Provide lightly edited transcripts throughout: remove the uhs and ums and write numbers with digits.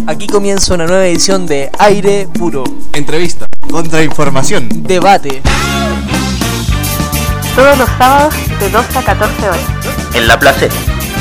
Aquí comienza una nueva edición de Aire Puro. Entrevista, contrainformación, debate. Todos los sábados de 12 a 14 horas. En La Placeta.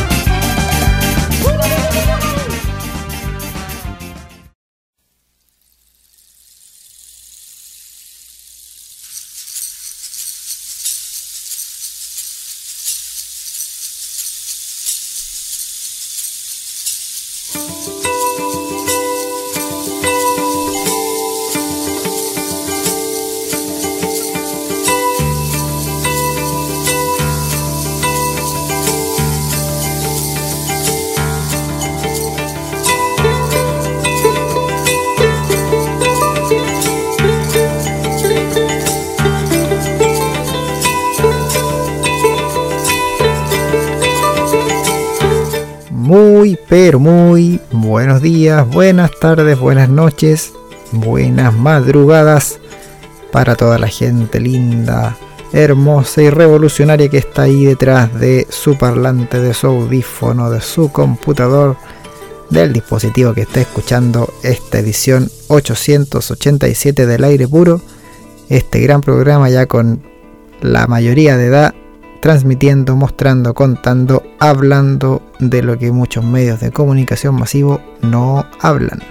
Muy buenos días, buenas tardes, buenas noches, buenas madrugadas para toda la gente linda, hermosa y revolucionaria que está ahí detrás de su parlante, de su audífono, de su computador, del dispositivo que está escuchando esta edición 887 del Aire Puro, este gran programa ya con la mayoría de edad, transmitiendo, mostrando, contando, hablando de lo que muchos medios de comunicación masivo no hablan.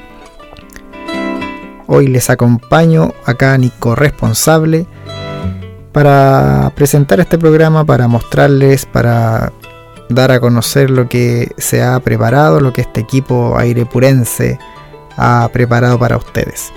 Hoy les acompaño acá Nico Responsable para presentar este programa, para mostrarles, para dar a conocer lo que se ha preparado, lo que este equipo airepurense ha preparado para ustedes.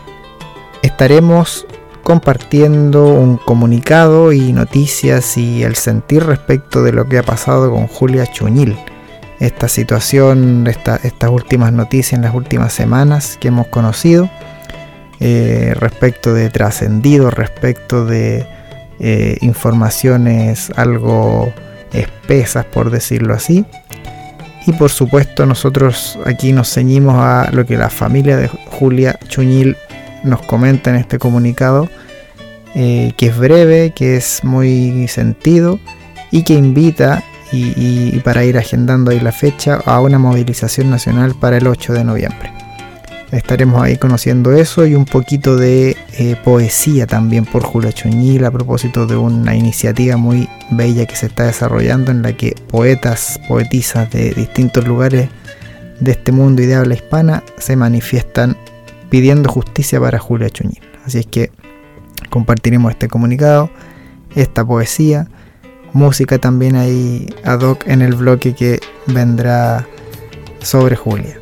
Estaremos compartiendo un comunicado y noticias y el sentir respecto de lo que ha pasado con Julia Chuñil. Esta situación, estas últimas noticias en las últimas semanas que hemos conocido, respecto de trascendido, respecto de informaciones algo espesas, por decirlo así. Y por supuesto nosotros aquí nos ceñimos a lo que la familia de Julia Chuñil nos comenta en este comunicado, que es breve, que es muy sentido y que invita y para ir agendando ahí la fecha a una movilización nacional para el 8 de noviembre. Estaremos ahí conociendo eso y un poquito de poesía también por Julia Chuñil a propósito de una iniciativa muy bella que se está desarrollando en la que poetas, poetisas de distintos lugares de este mundo y de habla hispana se manifiestan pidiendo justicia para Julia Chuñil. Así es que compartiremos este comunicado, esta poesía, música también ahí ad hoc en el bloque que vendrá sobre Julia.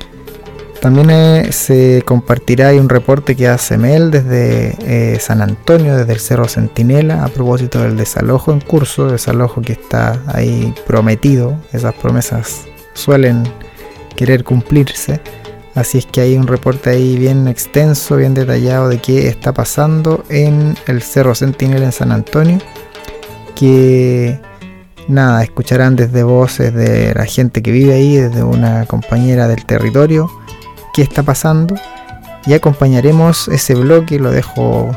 También se compartirá ahí un reporte que hace Mel desde San Antonio, desde el Cerro Centinela, a propósito del desalojo en curso, desalojo que está ahí prometido. Esas promesas suelen querer cumplirse. Así es que hay un reporte ahí bien extenso, bien detallado de qué está pasando en el Cerro Centinela en San Antonio, que nada, escucharán desde voces de la gente que vive ahí, desde una compañera del territorio, qué está pasando, y acompañaremos ese bloque, lo dejo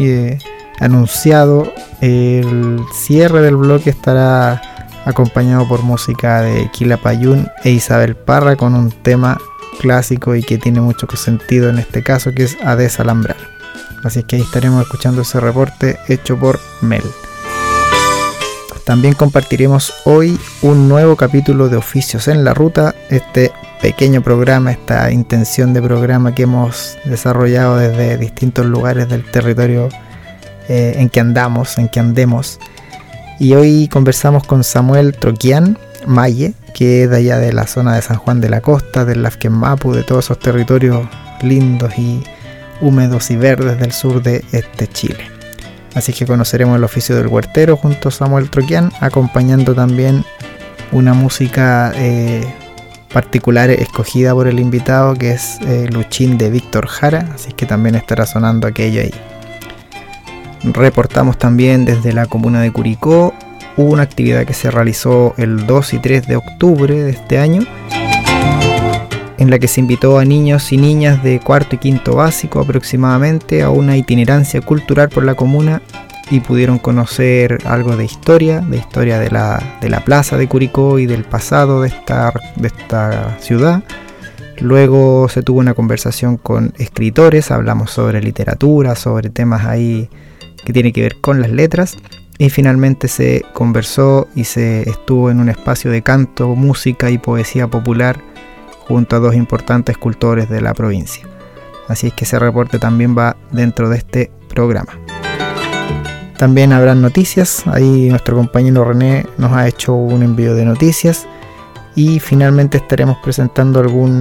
anunciado. El cierre del bloque estará acompañado por música de Quilapayún e Isabel Parra con un tema clásico y que tiene mucho sentido en este caso, que es A Desalambrar. Así es que ahí estaremos escuchando ese reporte hecho por Mel. También compartiremos hoy un nuevo capítulo de Oficios en la Ruta, este pequeño programa, esta intención de programa que hemos desarrollado desde distintos lugares del territorio en que andemos. Y hoy conversamos con Samuel Troquián Maye, que es de allá de la zona de San Juan de la Costa, del Lafkenmapu, de todos esos territorios lindos y húmedos y verdes del sur de Chile. Así que conoceremos el oficio del huertero junto a Samuel Troquián, acompañando también una música particular escogida por el invitado, que es Luchín de Víctor Jara, así que también estará sonando aquello ahí. Reportamos también desde la comuna de Curicó. Hubo una actividad que se realizó el 2 y 3 de octubre de este año, en la que se invitó a niños y niñas de cuarto y quinto básico aproximadamente a una itinerancia cultural por la comuna y pudieron conocer algo de historia de la plaza de Curicó y del pasado de esta ciudad. Luego se tuvo una conversación con escritores, hablamos sobre literatura, sobre temas ahí que tienen que ver con las letras. Y finalmente se conversó y se estuvo en un espacio de canto, música y poesía popular junto a dos importantes escultores de la provincia. Así es que ese reporte también va dentro de este programa. También habrán noticias, ahí nuestro compañero René nos ha hecho un envío de noticias y finalmente estaremos presentando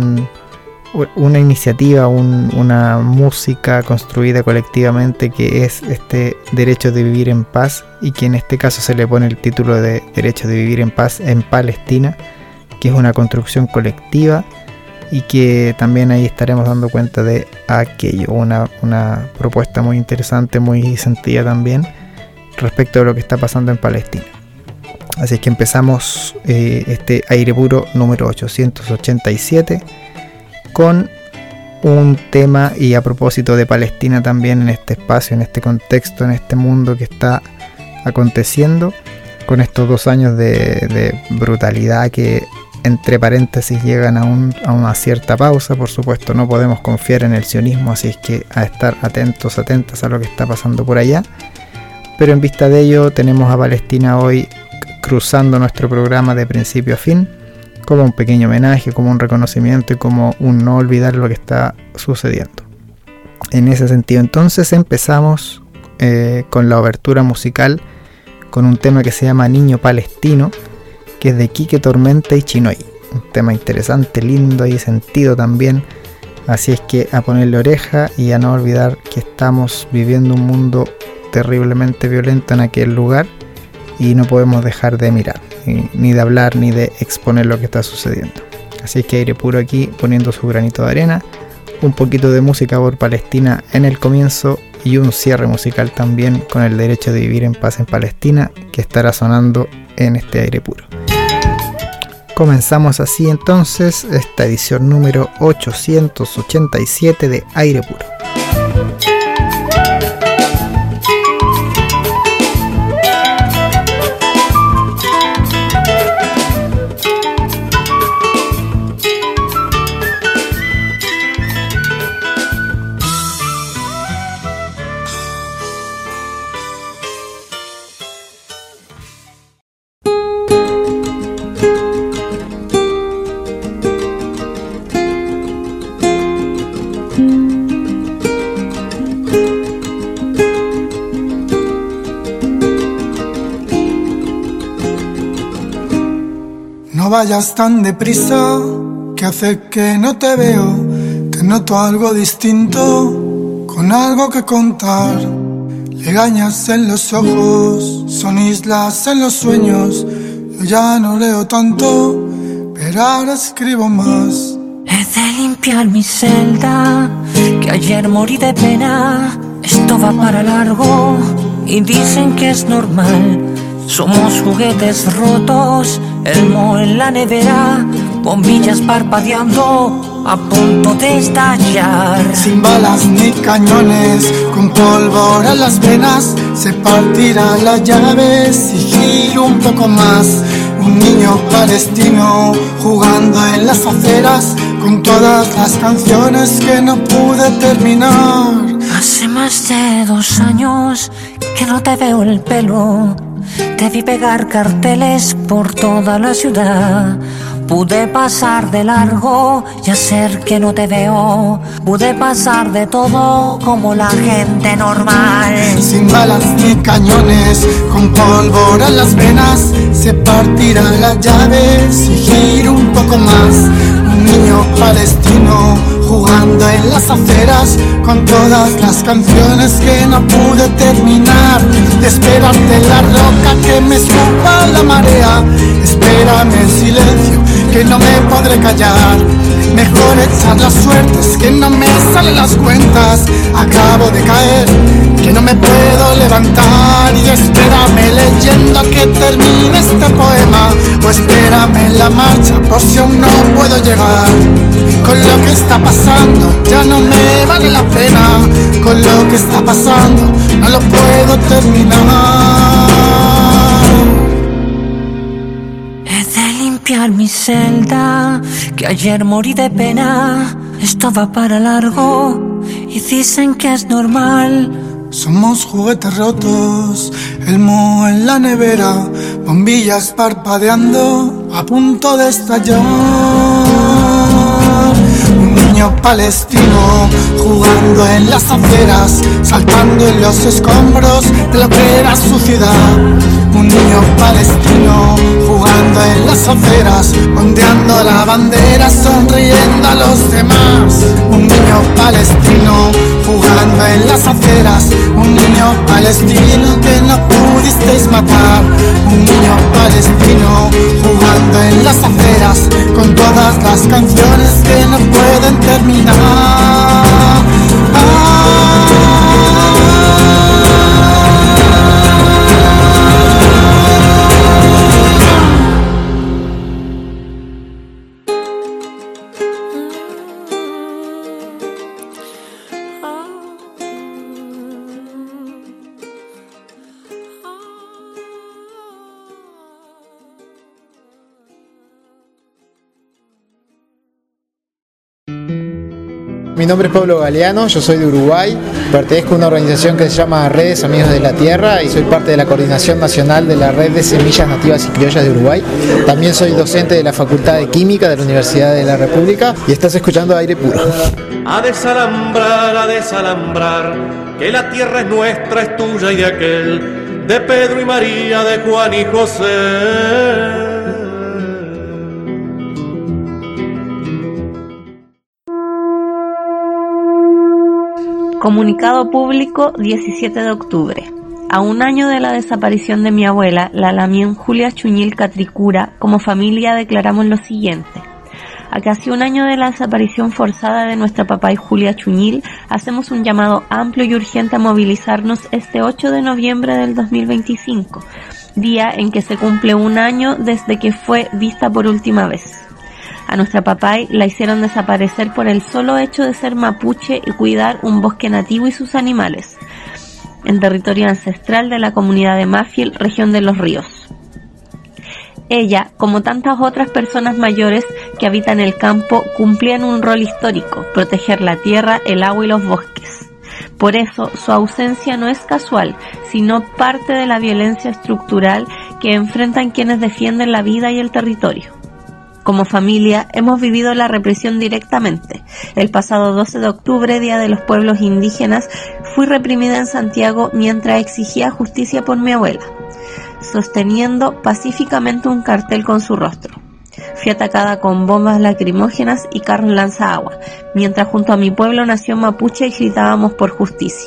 una iniciativa, una música construida colectivamente que es este Derecho de Vivir en Paz, y que en este caso se le pone el título de Derecho de Vivir en Paz en Palestina, que es una construcción colectiva y que también ahí estaremos dando cuenta de aquello, una propuesta muy interesante, muy sentida también respecto de lo que está pasando en Palestina. Así es que empezamos este aire puro número 887 con un tema, y a propósito de Palestina también, en este espacio, en este contexto, en este mundo que está aconteciendo, con estos 2 años de brutalidad que entre paréntesis llegan a una cierta pausa. Por supuesto no podemos confiar en el sionismo, así es que a estar atentas a lo que está pasando por allá. Pero en vista de ello tenemos a Palestina hoy cruzando nuestro programa de principio a fin, como un pequeño homenaje, como un reconocimiento y como un no olvidar lo que está sucediendo. En ese sentido entonces empezamos con la obertura musical con un tema que se llama Niño Palestino, que es de Quique Tormenta y Chinoy. Un tema interesante, lindo y sentido también. Así es que a ponerle oreja y a no olvidar que estamos viviendo un mundo terriblemente violento en aquel lugar y no podemos dejar de mirar, ni de hablar, ni de exponer lo que está sucediendo. Así es que aire puro aquí poniendo su granito de arena, un poquito de música por Palestina en el comienzo y un cierre musical también con el Derecho de Vivir en Paz en Palestina, que estará sonando en este aire puro. Comenzamos así entonces esta edición número 887 de Aire Puro. No vayas tan deprisa, que hace que no te veo. Te noto algo distinto, con algo que contar. Legañas en los ojos, son islas en los sueños. Yo ya no leo tanto, pero ahora escribo más. He de limpiar mi celda, que ayer morí de pena. Esto va para largo y dicen que es normal. Somos juguetes rotos, el moho en la nevera, bombillas parpadeando, a punto de estallar. Sin balas ni cañones, con pólvora en las venas, se partirá la llave si giro un poco más. Un niño palestino jugando en las aceras, con todas las canciones que no pude terminar. Hace más de 2 años que no te veo el pelo. Te vi pegar carteles por toda la ciudad. Pude pasar de largo y hacer que no te veo. Pude pasar de todo como la gente normal. Sin balas ni cañones, con pólvora en las venas, se partirá la llave si giro un poco más. Un niño palestino jugando en las aceras, con todas las canciones que no pude terminar. Esperarte en la roca que me escupa la marea. Espérame en silencio, que no me podré callar. Mejor echar las suertes, que no me salen las cuentas. Acabo de caer, que no me puedo levantar. Y espérame leyendo que termine este poema, o espérame en la marcha por si aún no puedo llegar. Con lo que está pasando ya no me vale la pena. Con lo que está pasando no lo puedo terminar. He de limpiar limpiar mi celda, que ayer morí de pena. Esto va para largo y dicen que es normal. Somos juguetes rotos, el moho en la nevera, bombillas parpadeando, a punto de estallar. Un niño palestino jugando en las aceras, saltando en los escombros de lo que era su ciudad. Un niño palestino jugando en las aceras, ondeando la bandera, sonriendo a los demás. Un niño palestino jugando en las aceras, un niño palestino que no pudisteis matar. Un niño palestino jugando en las aceras, con todas las canciones que no pueden terminar. Mi nombre es Pablo Galeano, yo soy de Uruguay, pertenezco a una organización que se llama Redes Amigos de la Tierra y soy parte de la coordinación nacional de la Red de Semillas Nativas y Criollas de Uruguay. También soy docente de la Facultad de Química de la Universidad de la República y estás escuchando Aire Puro. A desalambrar, que la tierra es nuestra, es tuya y de aquel, de Pedro y María, de Juan y José. Comunicado público 17 de octubre. A un año de la desaparición de mi abuela, la Lamien Julia Chuñil Catricura, como familia declaramos lo siguiente. A casi un año de la desaparición forzada de nuestra papá y Julia Chuñil, hacemos un llamado amplio y urgente a movilizarnos este 8 de noviembre del 2025, día en que se cumple un año desde que fue vista por última vez. A nuestra papay la hicieron desaparecer por el solo hecho de ser mapuche y cuidar un bosque nativo y sus animales, en territorio ancestral de la comunidad de Mafiel, región de Los Ríos. Ella, como tantas otras personas mayores que habitan el campo, cumplían un rol histórico: proteger la tierra, el agua y los bosques. Por eso, su ausencia no es casual, sino parte de la violencia estructural que enfrentan quienes defienden la vida y el territorio. Como familia, hemos vivido la represión directamente. El pasado 12 de octubre, Día de los Pueblos Indígenas, fui reprimida en Santiago mientras exigía justicia por mi abuela, sosteniendo pacíficamente un cartel con su rostro. Fui atacada con bombas lacrimógenas y carros lanzaagua, mientras junto a mi pueblo nación mapuche gritábamos por justicia.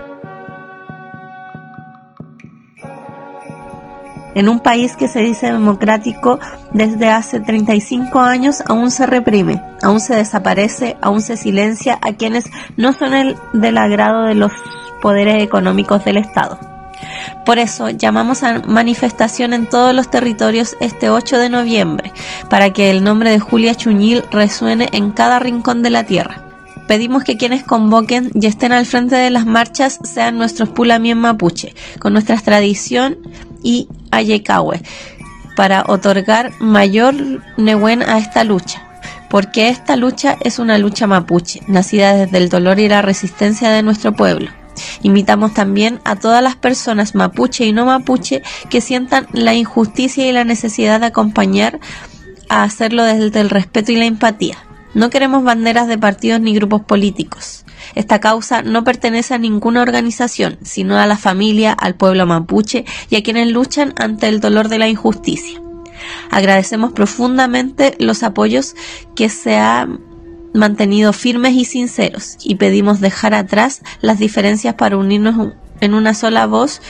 En un país que se dice democrático, desde hace 35 años aún se reprime, aún se desaparece, aún se silencia a quienes no son del agrado de los poderes económicos del Estado. Por eso llamamos a manifestación en todos los territorios este 8 de noviembre, para que el nombre de Julia Chuñil resuene en cada rincón de la tierra. Pedimos que quienes convoquen y estén al frente de las marchas sean nuestros Pulamien mapuche, con nuestra tradición y ayecahue, para otorgar mayor nehuen a esta lucha, porque esta lucha es una lucha mapuche, nacida desde el dolor y la resistencia de nuestro pueblo. Invitamos también a todas las personas mapuche y no mapuche que sientan la injusticia y la necesidad de acompañar a hacerlo desde el respeto y la empatía. No queremos banderas de partidos ni grupos políticos. Esta causa no pertenece a ninguna organización, sino a la familia, al pueblo mapuche y a quienes luchan ante el dolor de la injusticia. Agradecemos profundamente los apoyos que se han mantenido firmes y sinceros y pedimos dejar atrás las diferencias para unirnos en una sola voz.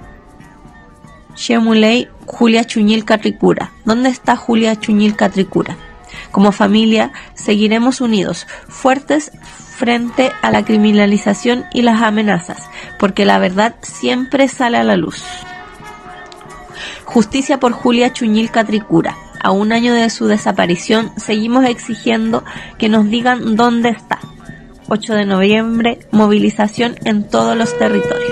Shemuley Julia Chuñil Catricura. ¿Dónde está Julia Chuñil Catricura? Como familia, seguiremos unidos, fuertes frente a la criminalización y las amenazas, porque la verdad siempre sale a la luz. Justicia por Julia Chuñil Catricura. A un año de su desaparición, seguimos exigiendo que nos digan dónde está. 8 de noviembre, movilización en todos los territorios.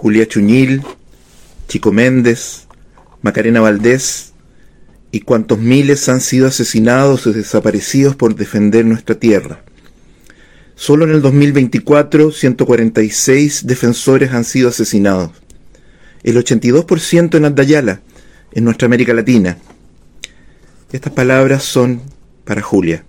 Julia Chuñil, Chico Méndez, Macarena Valdés y cuantos miles han sido asesinados o desaparecidos por defender nuestra tierra. Solo en el 2024, 146 defensores han sido asesinados, el 82% en Andayala, en nuestra América Latina. Estas palabras son para Julia.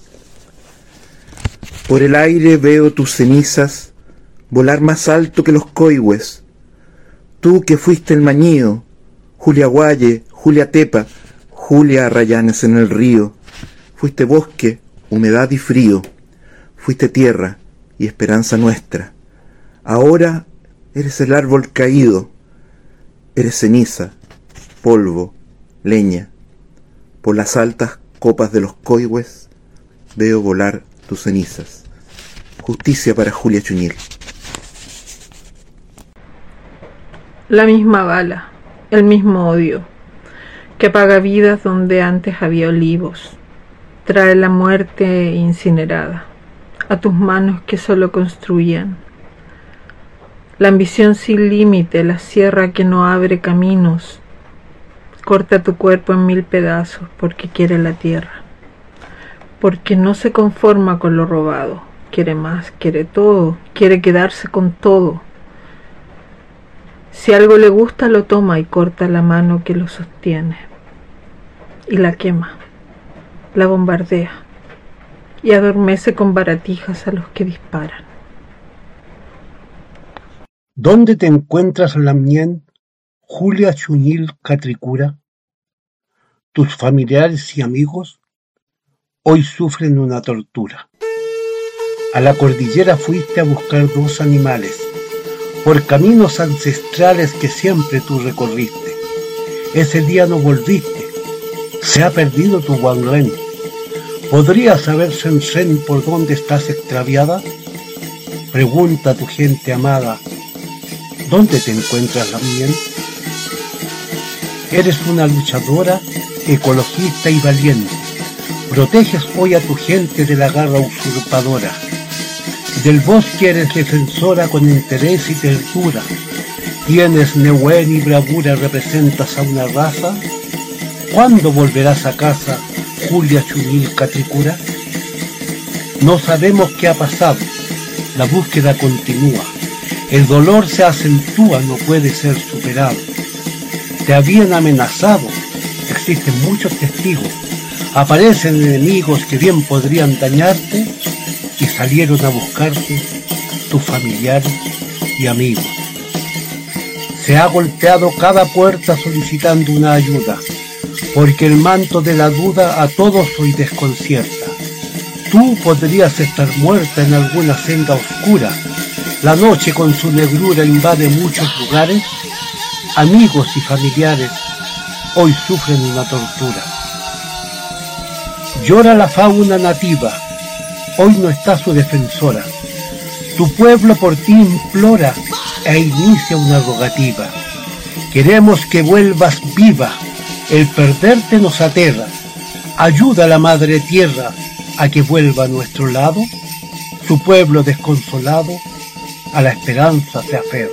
Por el aire veo tus cenizas volar más alto que los coihues. Tú que fuiste el Mañío, Julia Guaye, Julia Tepa, Julia Arrayanes en el río. Fuiste bosque, humedad y frío. Fuiste tierra y esperanza nuestra. Ahora eres el árbol caído. Eres ceniza, polvo, leña. Por las altas copas de los coihues veo volar tus cenizas. Justicia para Julia Chuñil. La misma bala, el mismo odio, que apaga vidas donde antes había olivos, trae la muerte incinerada a tus manos que solo construían. La ambición sin límite, la sierra que no abre caminos, corta tu cuerpo en 1000 pedazos porque quiere la tierra, porque no se conforma con lo robado, quiere más, quiere todo, quiere quedarse con todo. Si algo le gusta lo toma y corta la mano que lo sostiene, y la quema, la bombardea, y adormece con baratijas a los que disparan. ¿Dónde te encuentras, Lamien, Julia Chuñil Catricura? Tus familiares y amigos hoy sufren una tortura. A la cordillera fuiste a buscar 2 animales, por caminos ancestrales que siempre tú recorriste. Ese día no volviste, se ha perdido tu guanren. ¿Podrías saber, Sensen, por dónde estás extraviada? Pregunta a tu gente amada, ¿dónde te encuentras, Lamien? Eres una luchadora, ecologista y valiente. Proteges hoy a tu gente de la garra usurpadora. Del bosque eres defensora con interés y ternura. Tienes Nehuen y bravura, representas a una raza. ¿Cuándo volverás a casa, Julia Chuñil Catricura? No sabemos qué ha pasado. La búsqueda continúa. El dolor se acentúa, no puede ser superado. Te habían amenazado. Existen muchos testigos. Aparecen enemigos que bien podrían dañarte y salieron a buscarte tus familiares y amigos. Se ha golpeado cada puerta solicitando una ayuda, porque el manto de la duda a todos hoy desconcierta. Tú podrías estar muerta en alguna senda oscura. La noche con su negrura invade muchos lugares. Amigos y familiares hoy sufren una tortura. Llora la fauna nativa, hoy no está su defensora. Tu pueblo por ti implora e inicia una rogativa. Queremos que vuelvas viva, el perderte nos aterra. Ayuda a la madre tierra a que vuelva a nuestro lado. Su pueblo desconsolado a la esperanza se aferra.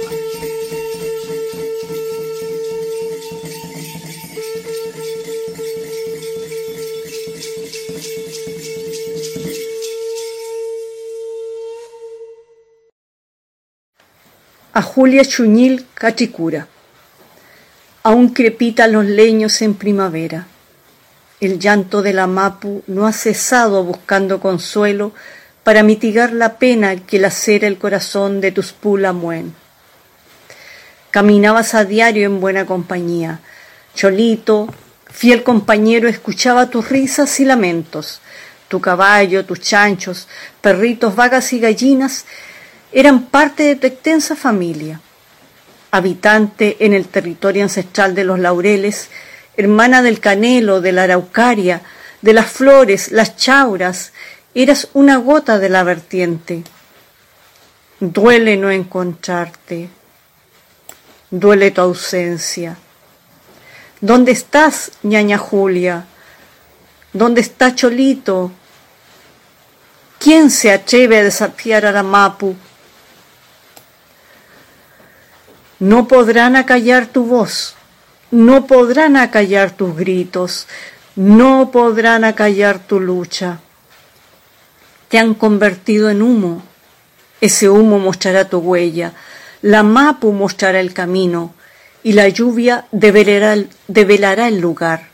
A Julia Chuñil Catricura. Aún crepitan los leños en primavera. El llanto de la Mapu no ha cesado buscando consuelo para mitigar la pena que lacera el corazón de tus Pulamuen. Caminabas a diario en buena compañía. Cholito, fiel compañero, escuchaba tus risas y lamentos. Tu caballo, tus chanchos, perritos, vacas y gallinas eran parte de tu extensa familia. Habitante en el territorio ancestral de los laureles, hermana del canelo, de la araucaria, de las flores, las chauras, eras una gota de la vertiente. Duele no encontrarte, duele tu ausencia. ¿Dónde estás, ñaña Julia? ¿Dónde está Cholito? ¿Quién se atreve a desafiar a la Mapu? No podrán acallar tu voz, no podrán acallar tus gritos, no podrán acallar tu lucha. Te han convertido en humo, ese humo mostrará tu huella, la mapu mostrará el camino y la lluvia develará el lugar.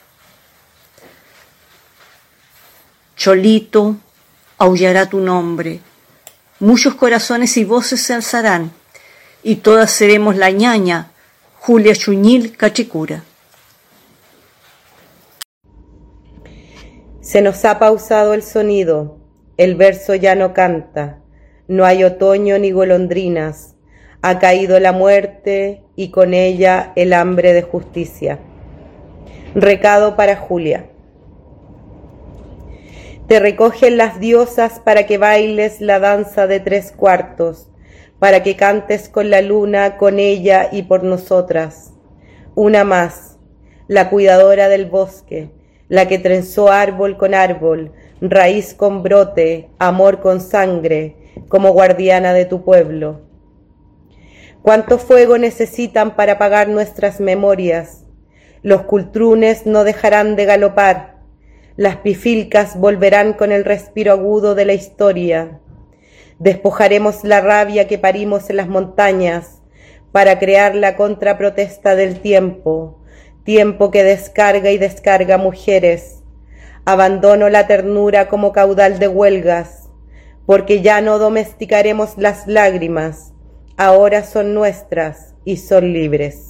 Cholito, aullará tu nombre, muchos corazones y voces se alzarán, y todas seremos la ñaña Julia Chuñil Catricura. Se nos ha pausado el sonido, el verso ya no canta, no hay otoño ni golondrinas, ha caído la muerte y con ella el hambre de justicia. Recado para Julia. Te recogen las diosas para que bailes la danza de 3/4, para que cantes con la luna, con ella y por nosotras. Una más, la cuidadora del bosque, la que trenzó árbol con árbol, raíz con brote, amor con sangre, como guardiana de tu pueblo. ¿Cuánto fuego necesitan para apagar nuestras memorias? Los cultrunes no dejarán de galopar, las pifilcas volverán con el respiro agudo de la historia. Despojaremos la rabia que parimos en las montañas para crear la contraprotesta del tiempo, tiempo que descarga y descarga mujeres. Abandono la ternura como caudal de huelgas, porque ya no domesticaremos las lágrimas, ahora son nuestras y son libres.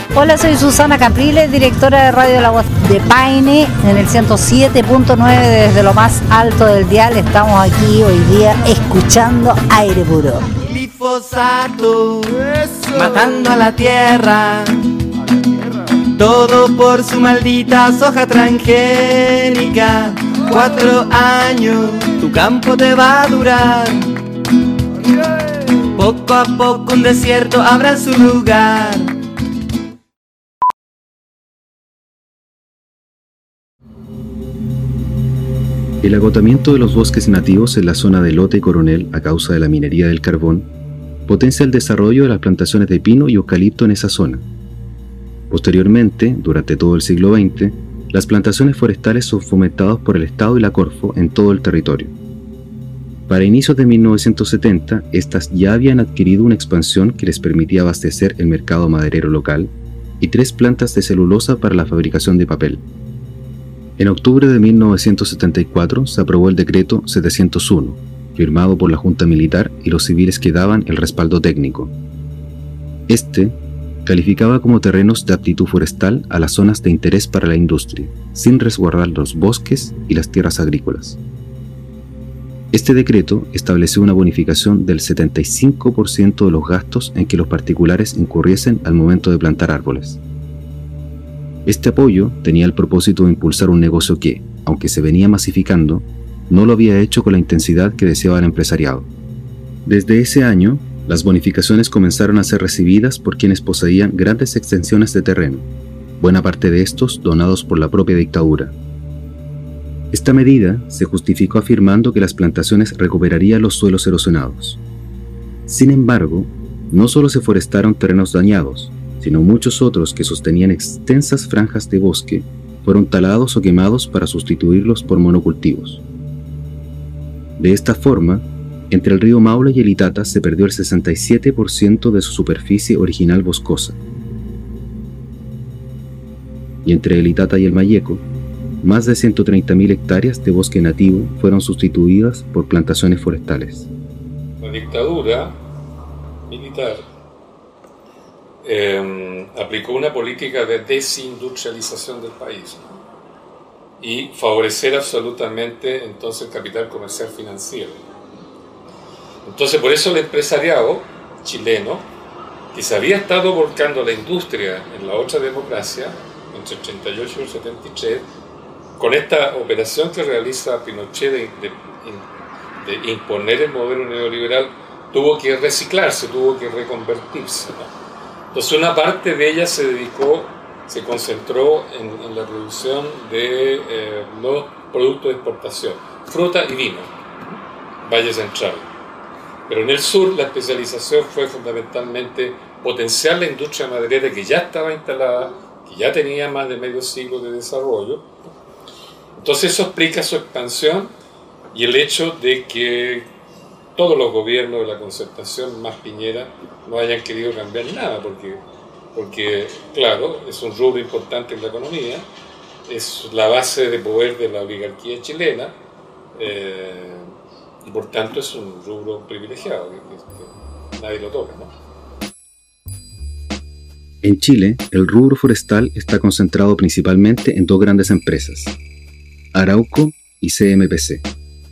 Hola, soy Susana Capriles, directora de Radio La Voz de Paine, en el 107.9 desde lo más alto del dial. Estamos aquí hoy día escuchando Aire Puro. Glifosato, matando a la tierra, todo por su maldita soja transgénica. 4 años, tu campo te va a durar. Poco a poco un desierto habrá en su lugar. El agotamiento de los bosques nativos en la zona de Lota y Coronel a causa de la minería del carbón potencia el desarrollo de las plantaciones de pino y eucalipto en esa zona. Posteriormente, durante todo el siglo XX, las plantaciones forestales son fomentadas por el Estado y la Corfo en todo el territorio. Para inicios de 1970, estas ya habían adquirido una expansión que les permitía abastecer el mercado maderero local y 3 plantas de celulosa para la fabricación de papel. En octubre de 1974 se aprobó el decreto 701, firmado por la Junta Militar y los civiles que daban el respaldo técnico. Este calificaba como terrenos de aptitud forestal a las zonas de interés para la industria, sin resguardar los bosques y las tierras agrícolas. Este decreto estableció una bonificación del 75% de los gastos en que los particulares incurriesen al momento de plantar árboles. Este apoyo tenía el propósito de impulsar un negocio que, aunque se venía masificando, no lo había hecho con la intensidad que deseaba el empresariado. Desde ese año, las bonificaciones comenzaron a ser recibidas por quienes poseían grandes extensiones de terreno, buena parte de estos donados por la propia dictadura. Esta medida se justificó afirmando que las plantaciones recuperarían los suelos erosionados. Sin embargo, no solo se forestaron terrenos dañados, sino muchos otros que sostenían extensas franjas de bosque fueron talados o quemados para sustituirlos por monocultivos. De esta forma, entre el río Maule y el Itata se perdió el 67% de su superficie original boscosa. Y entre el Itata y el Mayeco, más de 130.000 hectáreas de bosque nativo fueron sustituidas por plantaciones forestales. La dictadura militar aplicó una política de desindustrialización del país, ¿no? Y favorecer absolutamente entonces el capital comercial financiero. Entonces por eso el empresariado chileno, que se había estado volcando a la industria en la otra democracia, entre el 38 y el 73, con esta operación que realiza Pinochet de imponer el modelo neoliberal, tuvo que reciclarse, tuvo que reconvertirse, ¿no? Entonces una parte de ella se concentró en la producción de los productos de exportación, fruta y vino, Valle Central. Pero en el sur la especialización fue fundamentalmente potenciar la industria maderera que ya estaba instalada, que ya tenía más de medio siglo de desarrollo. Entonces eso explica su expansión y el hecho de que todos los gobiernos de la Concertación más Piñera no hayan querido cambiar nada, porque claro, es un rubro importante en la economía, es la base de poder de la oligarquía chilena, y por tanto es un rubro privilegiado, que nadie lo toca, ¿no? En Chile, el rubro forestal está concentrado principalmente en 2 grandes empresas, Arauco y CMPC.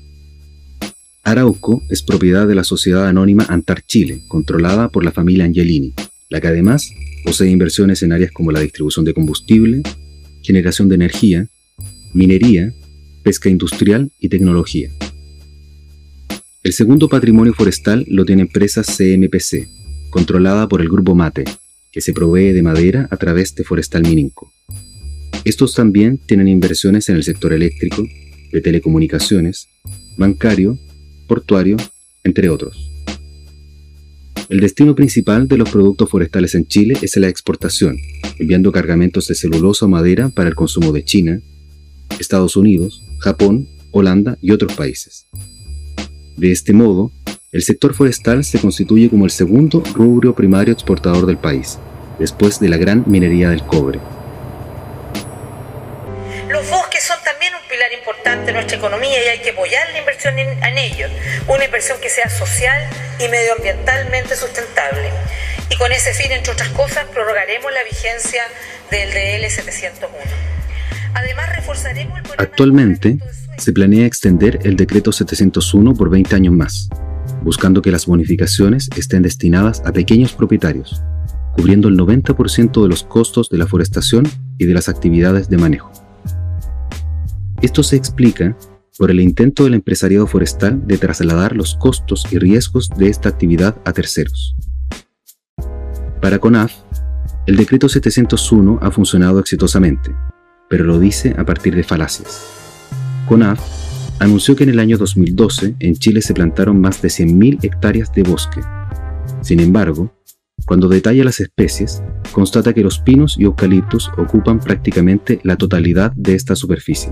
Arauco es propiedad de la sociedad anónima Antar Chile, controlada por la familia Angelini, la que además posee inversiones en áreas como la distribución de combustible, generación de energía, minería, pesca industrial y tecnología. El segundo patrimonio forestal lo tiene empresa CMPC, controlada por el Grupo Mate, que se provee de madera a través de Forestal Mininco. Estos también tienen inversiones en el sector eléctrico, de telecomunicaciones, bancario, portuario, entre otros. El destino principal de los productos forestales en Chile es la exportación, enviando cargamentos de celulosa o madera para el consumo de China, Estados Unidos, Japón, Holanda y otros países. De este modo, el sector forestal se constituye como el segundo rubro primario exportador del país, después de la gran minería del cobre. Los bosques son también un pilar pilar importante de nuestra economía y hay que apoyar la inversión en ellos, una inversión que sea social y medioambientalmente sustentable. Y con ese fin, entre otras cosas, prorrogaremos la vigencia del DL 701. Además, reforzaremos el... Actualmente, se planea extender el decreto 701 por 20 años más, buscando que las bonificaciones estén destinadas a pequeños propietarios, cubriendo el 90% de los costos de la forestación y de las actividades de manejo. Esto se explica por el intento del empresariado forestal de trasladar los costos y riesgos de esta actividad a terceros. Para CONAF, el decreto 701 ha funcionado exitosamente, pero lo dice a partir de falacias. CONAF anunció que en el año 2012 en Chile se plantaron más de 100.000 hectáreas de bosque. Sin embargo, cuando detalla las especies, constata que los pinos y eucaliptus ocupan prácticamente la totalidad de esta superficie.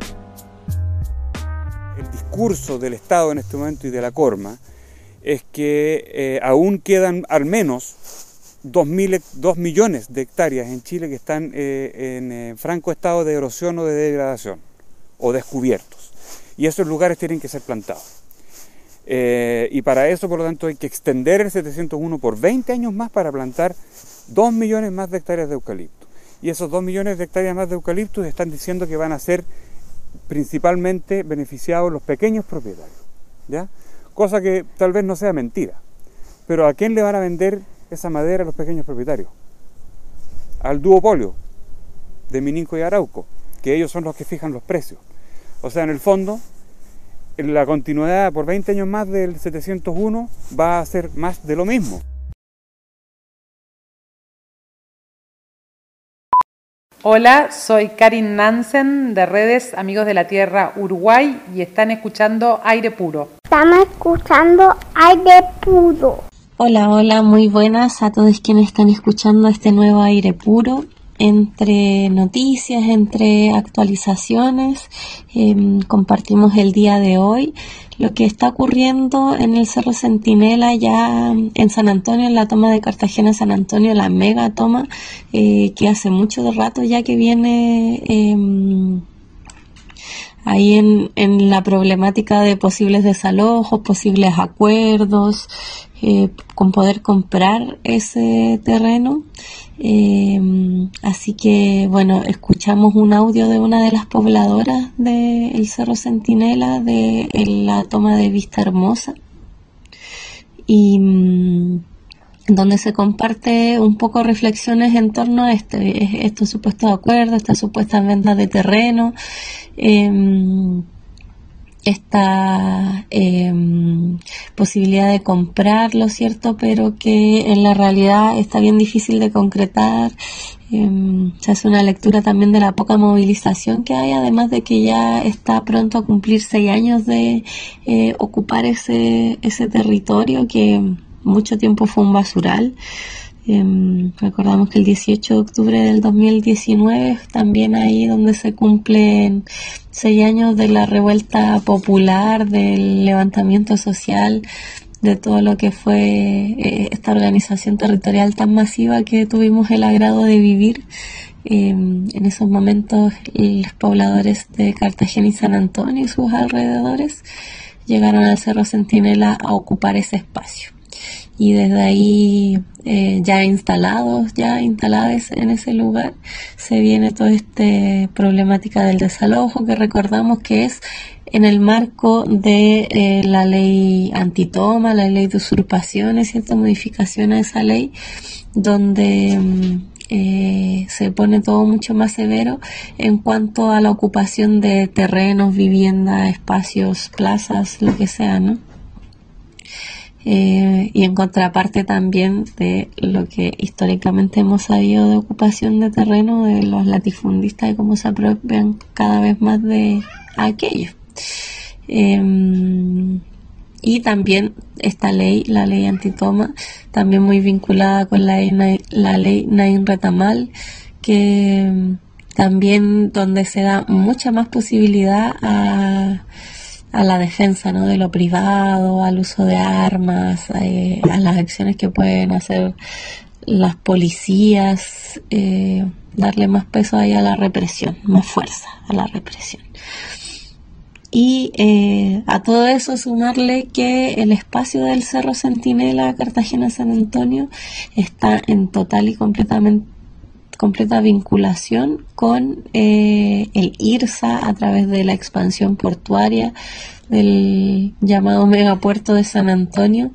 El discurso del Estado en este momento y de la Corma es que aún quedan al menos 2 millones de hectáreas en Chile que están en franco estado de erosión o de degradación, o descubiertos. Y esos lugares tienen que ser plantados. Y para eso, por lo tanto, hay que extender el 701 por 20 años más para plantar 2 millones más de hectáreas de eucalipto. Y esos 2 millones de hectáreas más de eucaliptos están diciendo que van a ser principalmente beneficiados los pequeños propietarios, ¿ya? Cosa que tal vez no sea mentira. Pero ¿a quién le van a vender esa madera a los pequeños propietarios? Al duopolio de Mininco y Arauco, que ellos son los que fijan los precios. O sea, en el fondo, la continuidad por 20 años más del 701 va a ser más de lo mismo. Hola, soy Karin Nansen de Redes Amigos de la Tierra Uruguay y están escuchando Aire Puro. Estamos escuchando Aire Puro. Hola, muy buenas a todos quienes están escuchando este nuevo Aire Puro. Entre noticias, entre actualizaciones, compartimos el día de hoy lo que está ocurriendo en el Cerro Centinela, ya en San Antonio, en la toma de Cartagena San Antonio, la mega toma, que hace mucho rato ya que viene ahí en la problemática de posibles desalojos, posibles acuerdos, con poder comprar ese terreno. Así que bueno, escuchamos un audio de una de las pobladoras del Cerro Centinela de la toma de Vista Hermosa, y donde se comparte un poco reflexiones en torno a estos supuestos acuerdos, estas supuestas ventas de terreno, esta posibilidad de comprarlo, ¿cierto? Pero que en la realidad está bien difícil de concretar. Se hace una lectura también de la poca movilización que hay, además de que ya está pronto a cumplir 6 años de ocupar ese territorio que mucho tiempo fue un basural. Recordamos que el 18 de octubre del 2019, también ahí donde se cumplen 6 años de la revuelta popular, del levantamiento social, de todo lo que fue esta organización territorial tan masiva que tuvimos el agrado de vivir. En esos momentos los pobladores de Cartagena y San Antonio y sus alrededores llegaron al Cerro Centinela a ocupar ese espacio. Y desde ahí, ya instaladas en ese lugar, se viene toda esta problemática del desalojo, que recordamos que es en el marco de la ley antitoma, la ley de usurpaciones, cierta modificación a esa ley, donde se pone todo mucho más severo en cuanto a la ocupación de terrenos, viviendas, espacios, plazas, lo que sea, ¿no? Y en contraparte también de lo que históricamente hemos sabido de ocupación de terreno de los latifundistas y cómo se apropian cada vez más de aquello. Y también esta ley, la ley antitoma, también muy vinculada con la ley Nain Retamal, que también donde se da mucha más posibilidad a la defensa, ¿no?, de lo privado, al uso de armas, a las acciones que pueden hacer las policías, darle más peso ahí a la represión, más fuerza a la represión. Y a todo eso sumarle que el espacio del Cerro Centinela Cartagena-San Antonio está en total y completa vinculación con el IRSA a través de la expansión portuaria del llamado megapuerto de San Antonio,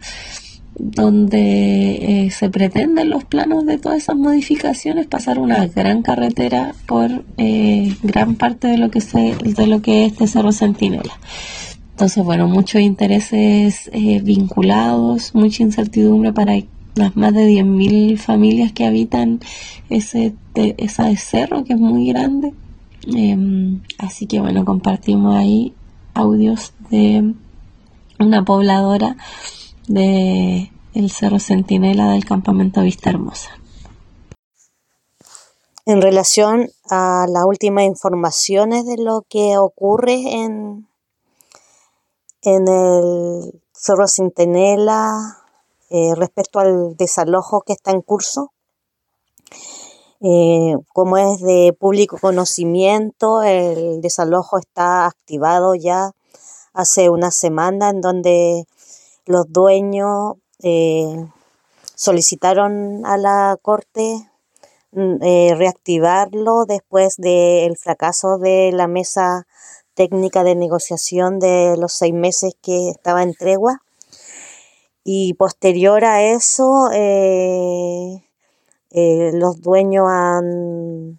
donde se pretenden los planos de todas esas modificaciones pasar una gran carretera por gran parte de lo que es este Cerro Centinela. Entonces, bueno, muchos intereses vinculados, mucha incertidumbre para las más de 10.000 familias que habitan ese cerro, que es muy grande. Así que bueno, compartimos ahí audios de una pobladora de el Cerro Centinela del campamento Vista Hermosa. En relación a las últimas informaciones de lo que ocurre en el Cerro Centinela respecto al desalojo que está en curso, como es de público conocimiento, el desalojo está activado ya hace una semana, en donde los dueños solicitaron a la Corte reactivarlo después del fracaso de la mesa técnica de negociación de los 6 meses que estaba en tregua. Y posterior a eso, los dueños han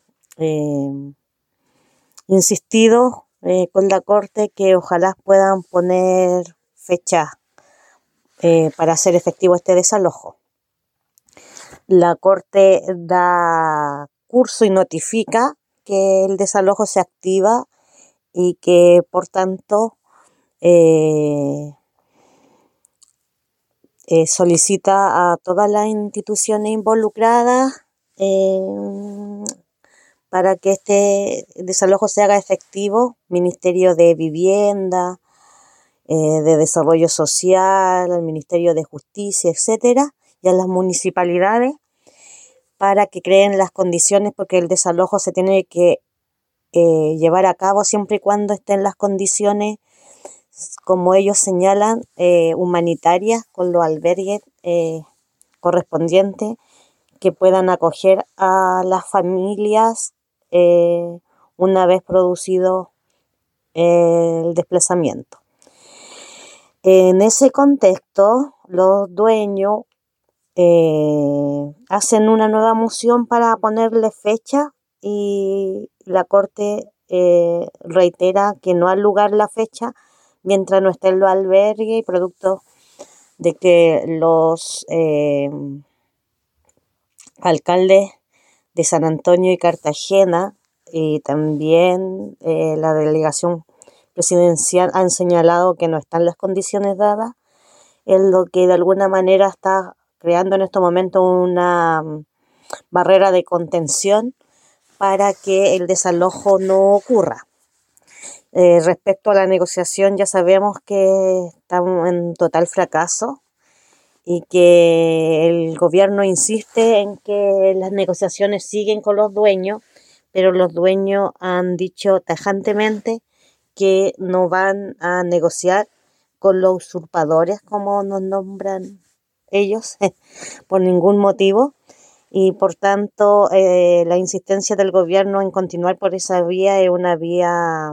insistido con la Corte que ojalá puedan poner fecha para hacer efectivo este desalojo. La Corte da curso y notifica que el desalojo se activa y que, por tanto, solicita a todas las instituciones involucradas para que este desalojo se haga efectivo: Ministerio de Vivienda, de Desarrollo Social, al Ministerio de Justicia, etcétera, y a las municipalidades, para que creen las condiciones, porque el desalojo se tiene que llevar a cabo siempre y cuando estén las condiciones, como ellos señalan, humanitarias, con los albergues correspondientes que puedan acoger a las familias una vez producido el desplazamiento. En ese contexto, los dueños hacen una nueva moción para ponerle fecha, y la Corte reitera que no ha lugar la fecha mientras no estén los albergues, y producto de que los alcaldes de San Antonio y Cartagena, y también la delegación presidencial, han señalado que no están las condiciones dadas, es lo que de alguna manera está creando en estos momentos una barrera de contención para que el desalojo no ocurra. Respecto a la negociación, ya sabemos que estamos en total fracaso y que el gobierno insiste en que las negociaciones siguen con los dueños, pero los dueños han dicho tajantemente que no van a negociar con los usurpadores, como nos nombran ellos, por ningún motivo. Y por tanto, la insistencia del gobierno en continuar por esa vía es una vía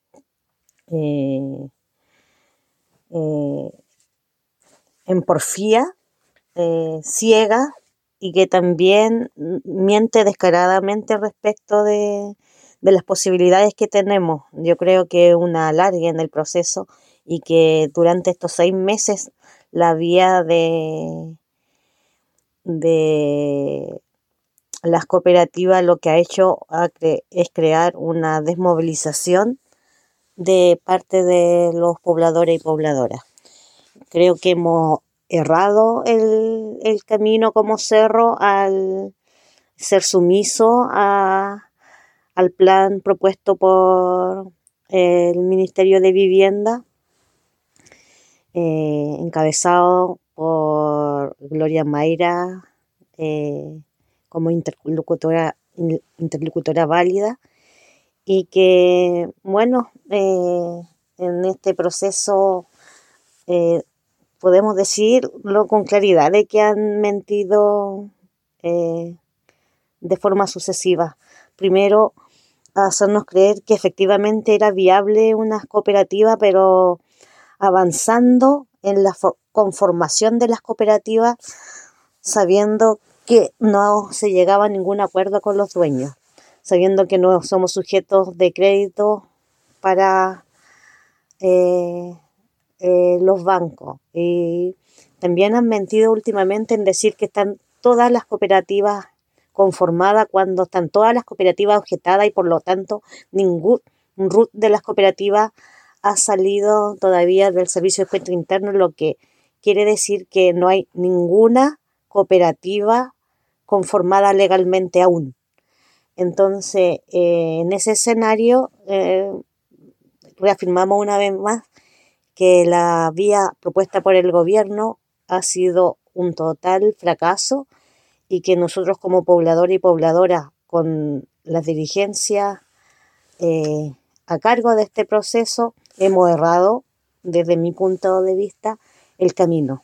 en porfía, ciega, y que también miente descaradamente respecto de las posibilidades que tenemos. Yo creo que una alargue en el proceso, y que durante estos 6 meses la vía de las cooperativas lo que ha hecho es crear una desmovilización de parte de los pobladores y pobladoras. Creo que hemos errado el camino como cerro al ser sumiso al plan propuesto por el Ministerio de Vivienda, encabezado por Gloria Mayra como interlocutora válida, y que, bueno, en este proceso podemos decirlo con claridad de que han mentido de forma sucesiva. Primero, hacernos creer que efectivamente era viable una cooperativa, pero avanzando en la conformación de las cooperativas, sabiendo que no se llegaba a ningún acuerdo con los dueños, sabiendo que no somos sujetos de crédito para los bancos. Y también han mentido últimamente en decir que están todas las cooperativas conformadas cuando están todas las cooperativas objetadas y por lo tanto ningún RUT de las cooperativas ha salido todavía del Servicio de Encuentro Interno, lo que quiere decir que no hay ninguna cooperativa conformada legalmente aún. Entonces, en ese escenario, reafirmamos una vez más que la vía propuesta por el gobierno ha sido un total fracaso y que nosotros como pobladores y pobladoras con las dirigencias a cargo de este proceso hemos errado, desde mi punto de vista, el camino.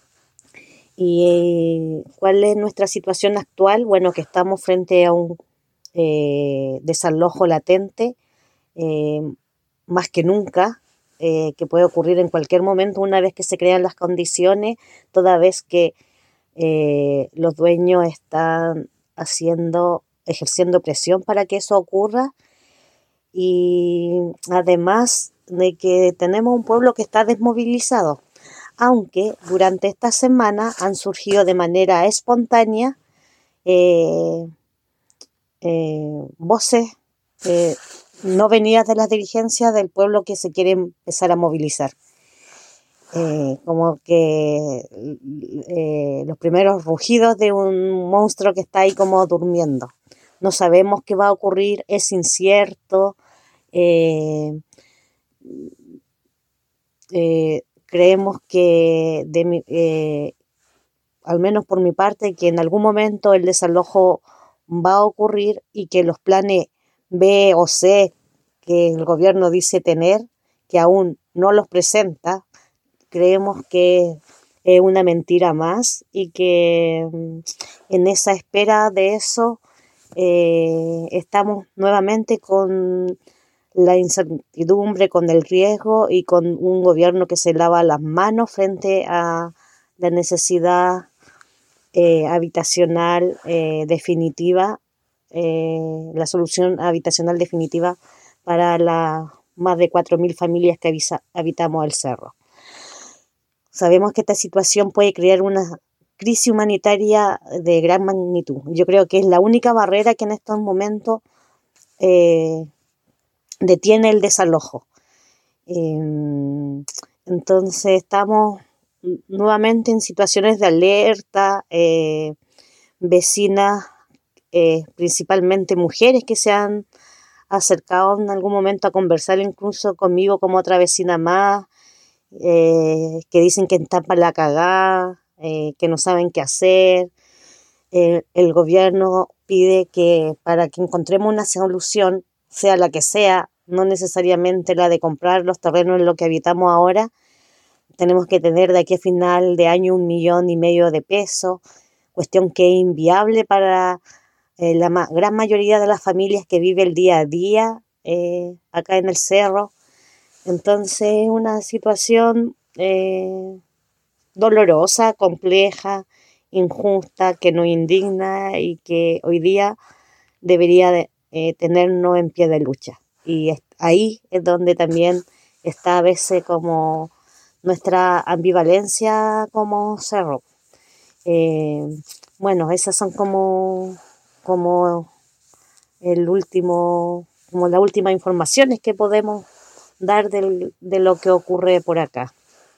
¿Y cuál es nuestra situación actual? Bueno, que estamos frente a un desalojo latente, más que nunca, que puede ocurrir en cualquier momento una vez que se crean las condiciones, toda vez que los dueños están ejerciendo presión para que eso ocurra, y además de que tenemos un pueblo que está desmovilizado, aunque durante esta semana han surgido de manera espontánea voces no venidas de las dirigencias del pueblo que se quiere empezar a movilizar. Como que los primeros rugidos de un monstruo que está ahí como durmiendo. No sabemos qué va a ocurrir, es incierto. Creemos que, al menos por mi parte, que en algún momento el desalojo va a ocurrir y que los planes B o C que el gobierno dice tener, que aún no los presenta, creemos que es una mentira más y que en esa espera de eso estamos nuevamente con la incertidumbre, con el riesgo y con un gobierno que se lava las manos frente a la necesidad habitacional definitiva, la solución habitacional definitiva para las más de 4.000 familias que habitamos el cerro. Sabemos que esta situación puede crear una crisis humanitaria de gran magnitud. Yo creo que es la única barrera que en estos momentos detiene el desalojo. Entonces estamos nuevamente en situaciones de alerta, vecinas, principalmente mujeres que se han acercado en algún momento a conversar incluso conmigo como otra vecina más, que dicen que están para la cagada, que no saben qué hacer. El gobierno pide que para que encontremos una solución, sea la que sea, no necesariamente la de comprar los terrenos en lo que habitamos ahora, tenemos que tener de aquí a final de año 1,5 millones de pesos, cuestión que es inviable para la gran mayoría de las familias que vive el día a día acá en el cerro. Entonces es una situación dolorosa, compleja, injusta, que nos indigna y que hoy día debería tenernos en pie de lucha. Y ahí es donde también está a veces como nuestra ambivalencia como cerro. Bueno, esas son como las últimas informaciones que podemos dar de lo que ocurre por acá.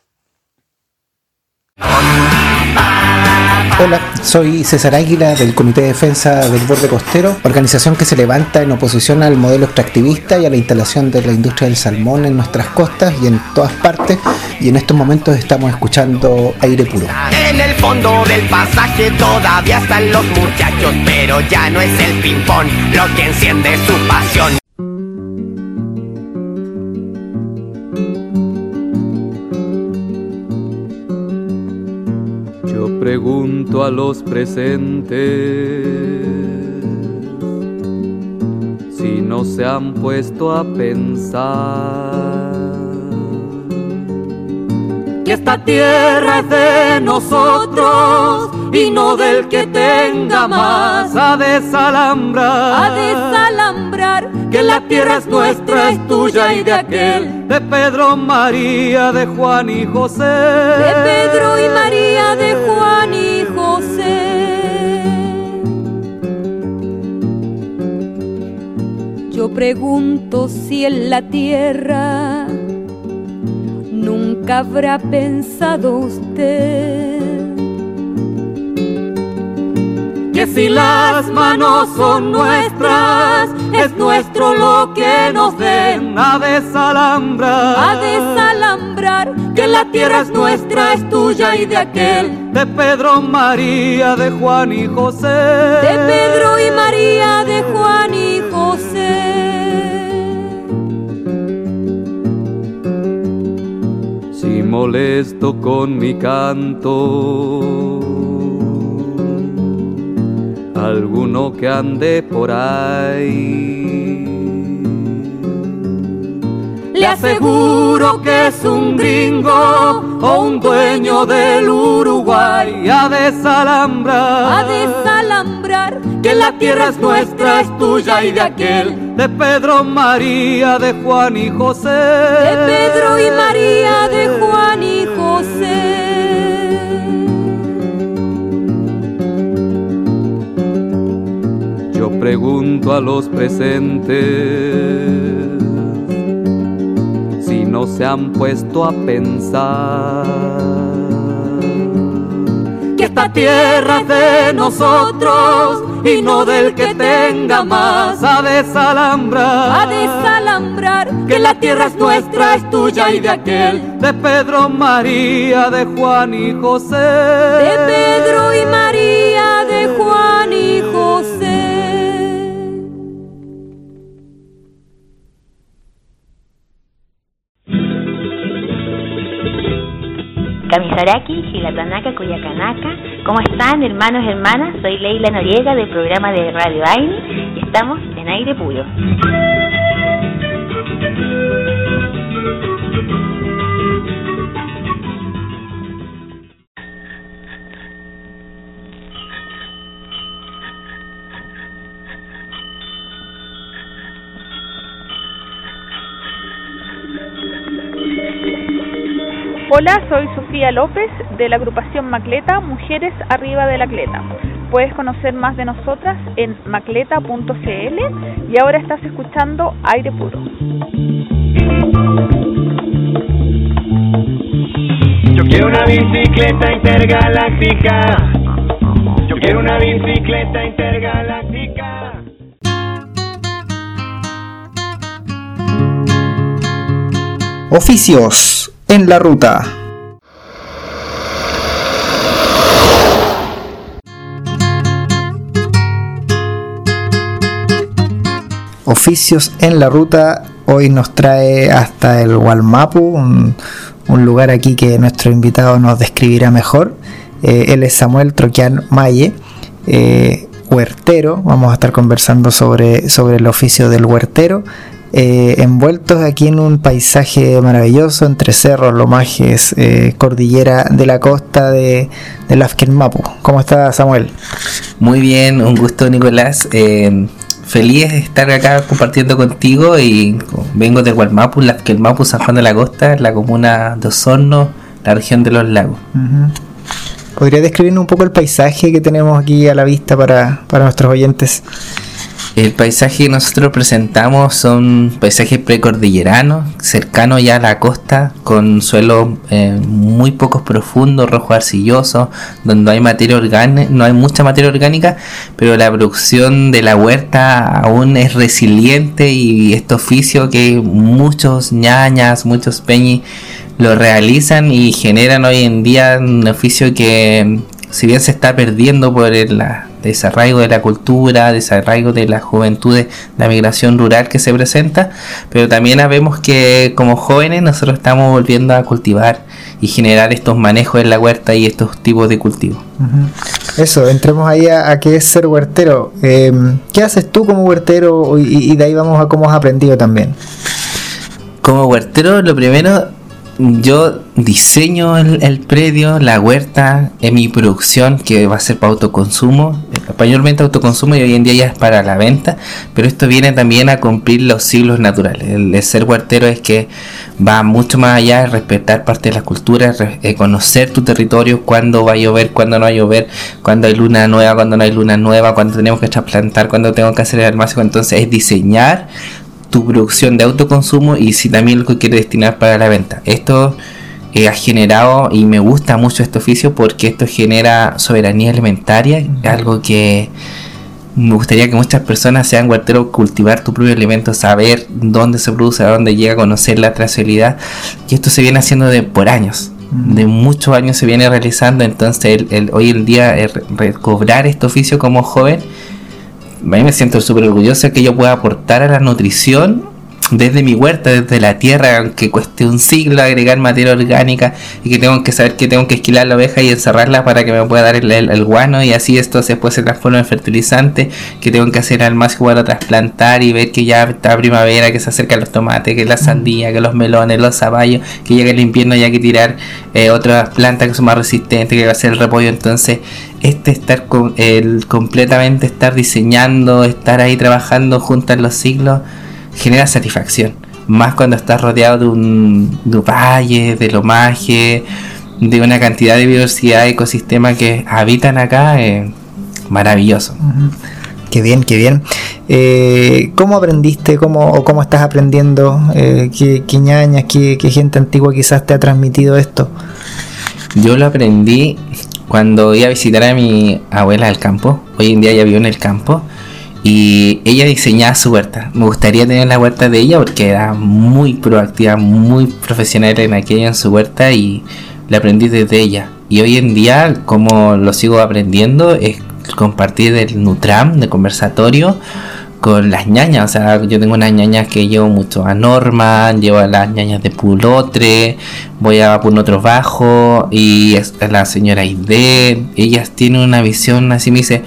Hola, soy César Águila del Comité de Defensa del Borde Costero, organización que se levanta en oposición al modelo extractivista y a la instalación de la industria del salmón en nuestras costas y en todas partes, y en estos momentos estamos escuchando Aire Puro. En el fondo del pasaje todavía están los muchachos, pero ya no es el ping-pong lo que enciende su pasión. pregunto a los presentes si no se han puesto a pensar que esta tierra es de nosotros y no del que tenga más. A desalambrar, que la tierra es nuestra, es tuya y de aquel, de Pedro, María, de Juan y José, de Pedro y María, de Juan y José. Yo pregunto si en la tierra nunca habrá pensado usted que si las manos son nuestras, es nuestro lo que nos den. A desalambrar, que la tierra es nuestra, es tuya y de aquel, de Pedro, María, de Juan y José, de Pedro y María, de Juan y José. Si molesto con mi canto alguno que ande por ahí, le aseguro que es un gringo o un dueño del Uruguay. A desalambrar, que la tierra es nuestra, es tuya y de aquel, de Pedro, María, de Juan y José, de Pedro y María, de Juan y José. Yo pregunto a los presentes si no se han puesto a pensar que esta tierra es de nosotros y no del que tenga más. A desalambrar, que la tierra es nuestra, es tuya y de aquel, de Pedro, María, de Juan y José, de Pedro y María, de Juan y José. Kamisaraki, Gilatanaka, Cuyacanaka. ¿Cómo están, hermanos y hermanas? Soy Leila Noriega del programa de Radio Aini y estamos en Aire Puro. Hola, soy Sofía López de la agrupación Macleta, Mujeres Arriba de la Cleta. Puedes conocer más de nosotras en macleta.cl y ahora estás escuchando Aire Puro. Yo quiero una bicicleta intergaláctica. Yo quiero una bicicleta intergaláctica. Oficios en la ruta. Oficios en la ruta hoy nos trae hasta el Wallmapu, un lugar aquí que nuestro invitado nos describirá mejor. Él es Samuel Troquian Maye, huertero. Vamos a estar conversando sobre el oficio del huertero. Envueltos aquí en un paisaje maravilloso entre cerros, lomajes, cordillera de la costa de Lafkenmapu. ¿Cómo está, Samuel? Muy bien, un gusto, Nicolás. Feliz de estar acá compartiendo contigo y vengo de Wallmapu, Lafkenmapu, San Juan de la Costa, la comuna de Osorno, la región de los lagos. ¿Podría describirnos un poco el paisaje que tenemos aquí a la vista para nuestros oyentes? El paisaje que nosotros presentamos son paisajes precordilleranos, cercanos ya a la costa, con suelos muy pocos profundos, rojo arcilloso, donde hay materia orgánica, no hay mucha materia orgánica, pero la producción de la huerta aún es resiliente, y este oficio que muchos ñañas, muchos peñis lo realizan y generan hoy en día un oficio que, si bien se está perdiendo por desarraigo de la cultura, desarraigo de las juventudes, la migración rural que se presenta, pero también vemos que como jóvenes nosotros estamos volviendo a cultivar y generar estos manejos en la huerta y estos tipos de cultivos. Eso, entremos ahí a qué es ser huertero. ¿Qué haces tú como huertero? Y de ahí vamos a cómo has aprendido también. Como huertero, lo primero, yo diseño el predio, la huerta, en mi producción, que va a ser para autoconsumo, mayormente autoconsumo, y hoy en día ya es para la venta, pero esto viene también a cumplir los ciclos naturales. El ser huertero es que va mucho más allá de respetar parte de la cultura, conocer tu territorio, cuándo va a llover, cuándo no va a llover, cuándo hay luna nueva, cuándo no hay luna nueva, cuándo tenemos que trasplantar, cuándo tengo que hacer el almacén. Entonces es diseñar tu producción de autoconsumo y si también lo que quieres destinar para la venta. Esto ha generado, y me gusta mucho este oficio porque esto genera soberanía alimentaria, algo que me gustaría que muchas personas sean huerteros, cultivar tu propio alimento, saber dónde se produce, a dónde llega, conocer la trazabilidad, y esto se viene haciendo por años. De muchos años se viene realizando. Entonces hoy en día recobrar este oficio como joven, a mí me siento súper orgulloso de que yo pueda aportar a la nutrición desde mi huerta, desde la tierra, aunque cueste un siglo agregar materia orgánica y que tengo que saber que tengo que esquilar la oveja y encerrarla para que me pueda dar el guano, y así esto después se transforma en fertilizante, que tengo que hacer al más para trasplantar y ver que ya está primavera, que se acercan los tomates, que la sandía, que los melones, los zapallos, que llega el invierno y hay que tirar otras plantas que son más resistentes, que va a ser el repollo. Entonces estar completamente estar diseñando, estar ahí trabajando junto a los siglos, genera satisfacción, más cuando estás rodeado de un valle, de lomaje, de una cantidad de biodiversidad de ecosistemas que habitan acá. Maravilloso. Qué bien, qué bien. ¿Cómo aprendiste? ¿Cómo estás aprendiendo? ¿Qué ñañas, qué gente antigua quizás te ha transmitido esto? Yo lo aprendí cuando iba a visitar a mi abuela al campo. Hoy en día ella vive en el campo y ella diseñaba su huerta. Me gustaría tener la huerta de ella porque era muy proactiva, muy profesional en aquella, en su huerta, y la aprendí desde ella. Y hoy en día, como lo sigo aprendiendo, es compartir el Nutram, de conversatorio, con las ñañas. O sea, yo tengo unas ñañas que llevo mucho a Norma, llevo a las ñañas de Pulotre, voy a Punotros Bajo, y la señora Ide, ellas tienen una visión así. Me dice,